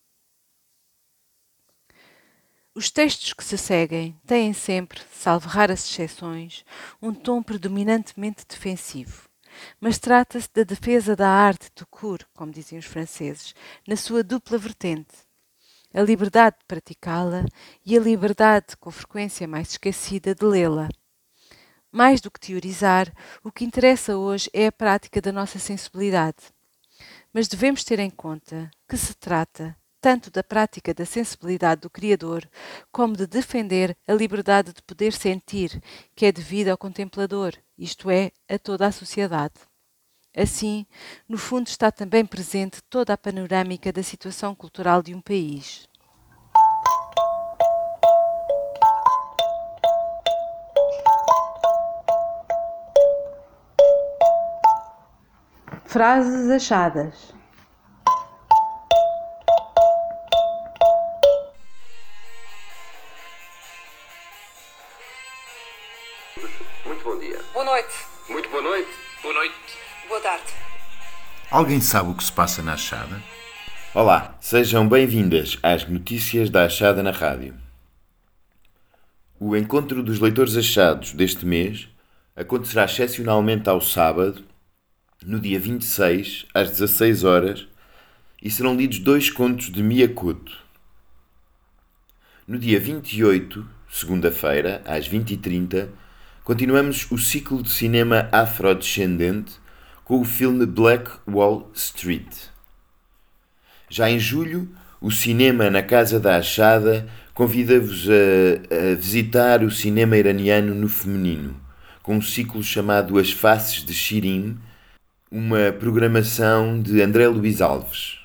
Os textos que se seguem têm sempre, salvo raras exceções, um tom predominantemente defensivo. Mas trata-se da defesa da arte tout court, como diziam os franceses, na sua dupla vertente. A liberdade de praticá-la e a liberdade, com frequência mais esquecida, de lê-la. Mais do que teorizar, o que interessa hoje é a prática da nossa sensibilidade. Mas devemos ter em conta que se trata tanto da prática da sensibilidade do Criador, como de defender a liberdade de poder sentir, que é devida ao contemplador, isto é, a toda a sociedade. Assim, no fundo está também presente toda a panorâmica da situação cultural de um país. Frases achadas. Muito bom dia. Boa noite. Muito boa noite. Boa noite. Boa tarde. Alguém sabe o que se passa na Achada? Olá, sejam bem-vindas às notícias da Achada na rádio. O encontro dos leitores achados deste mês acontecerá excepcionalmente ao sábado, no dia vinte e seis, às dezasseis horas, e serão lidos dois contos de Mia Couto. No dia vinte e oito, segunda-feira, às vinte e trinta, continuamos o ciclo de cinema afrodescendente com o filme Black Wall Street. Já em julho, o Cinema na Casa da Achada convida-vos a, a visitar o cinema iraniano no feminino, com um ciclo chamado As Faces de Shirin, uma programação de André Luís Alves.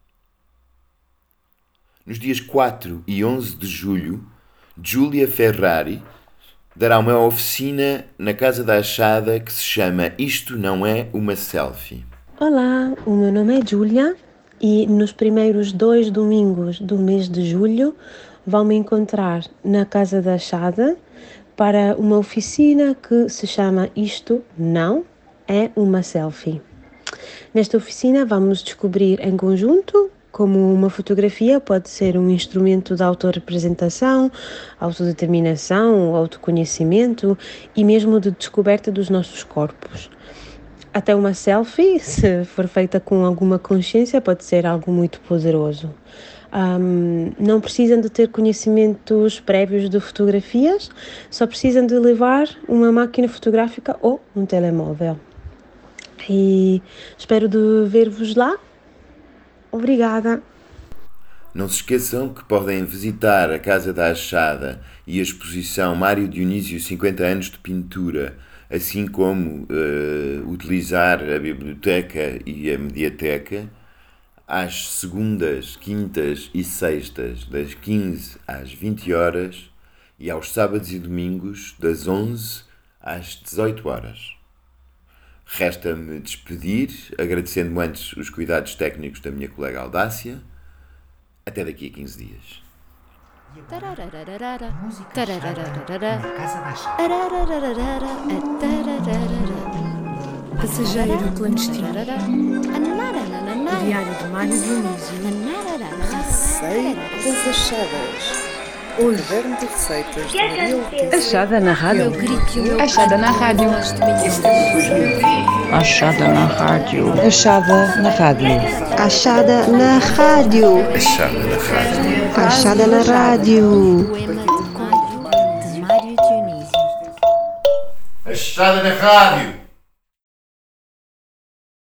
Nos dias quatro e onze de julho, Giulia Ferrari dará uma oficina na Casa da Achada que se chama Isto Não É Uma Selfie. Olá, o meu nome é Giulia e nos primeiros dois domingos do mês de julho vão me encontrar na Casa da Achada para uma oficina que se chama Isto Não É Uma Selfie. Nesta oficina vamos descobrir em conjunto como uma fotografia pode ser um instrumento de autorrepresentação, autodeterminação, autoconhecimento e mesmo de descoberta dos nossos corpos. Até uma selfie, se for feita com alguma consciência, pode ser algo muito poderoso. Um, não precisam de ter conhecimentos prévios de fotografias, só precisam de levar uma máquina fotográfica ou um telemóvel. E espero de ver-vos lá. Obrigada. Não se esqueçam que podem visitar a Casa da Achada e a exposição Mário Dionísio cinquenta anos de pintura, assim como uh, utilizar a biblioteca e a mediateca, às segundas, quintas e sextas, das quinze às vinte horas, e aos sábados e domingos, das onze às dezoito horas. Resta-me despedir, agradecendo antes os cuidados técnicos da minha colega Audácia. Até daqui a quinze dias. Passageiro clandestino. Diário de Mário Dionísio. Receitas achadas. O caderno de receitas de Maria Letícia. Achada na rádio. Achada na rádio. Achada na rádio. Achada na rádio. Achada na rádio. Achada na rádio. Achada na rádio. Achada na rádio.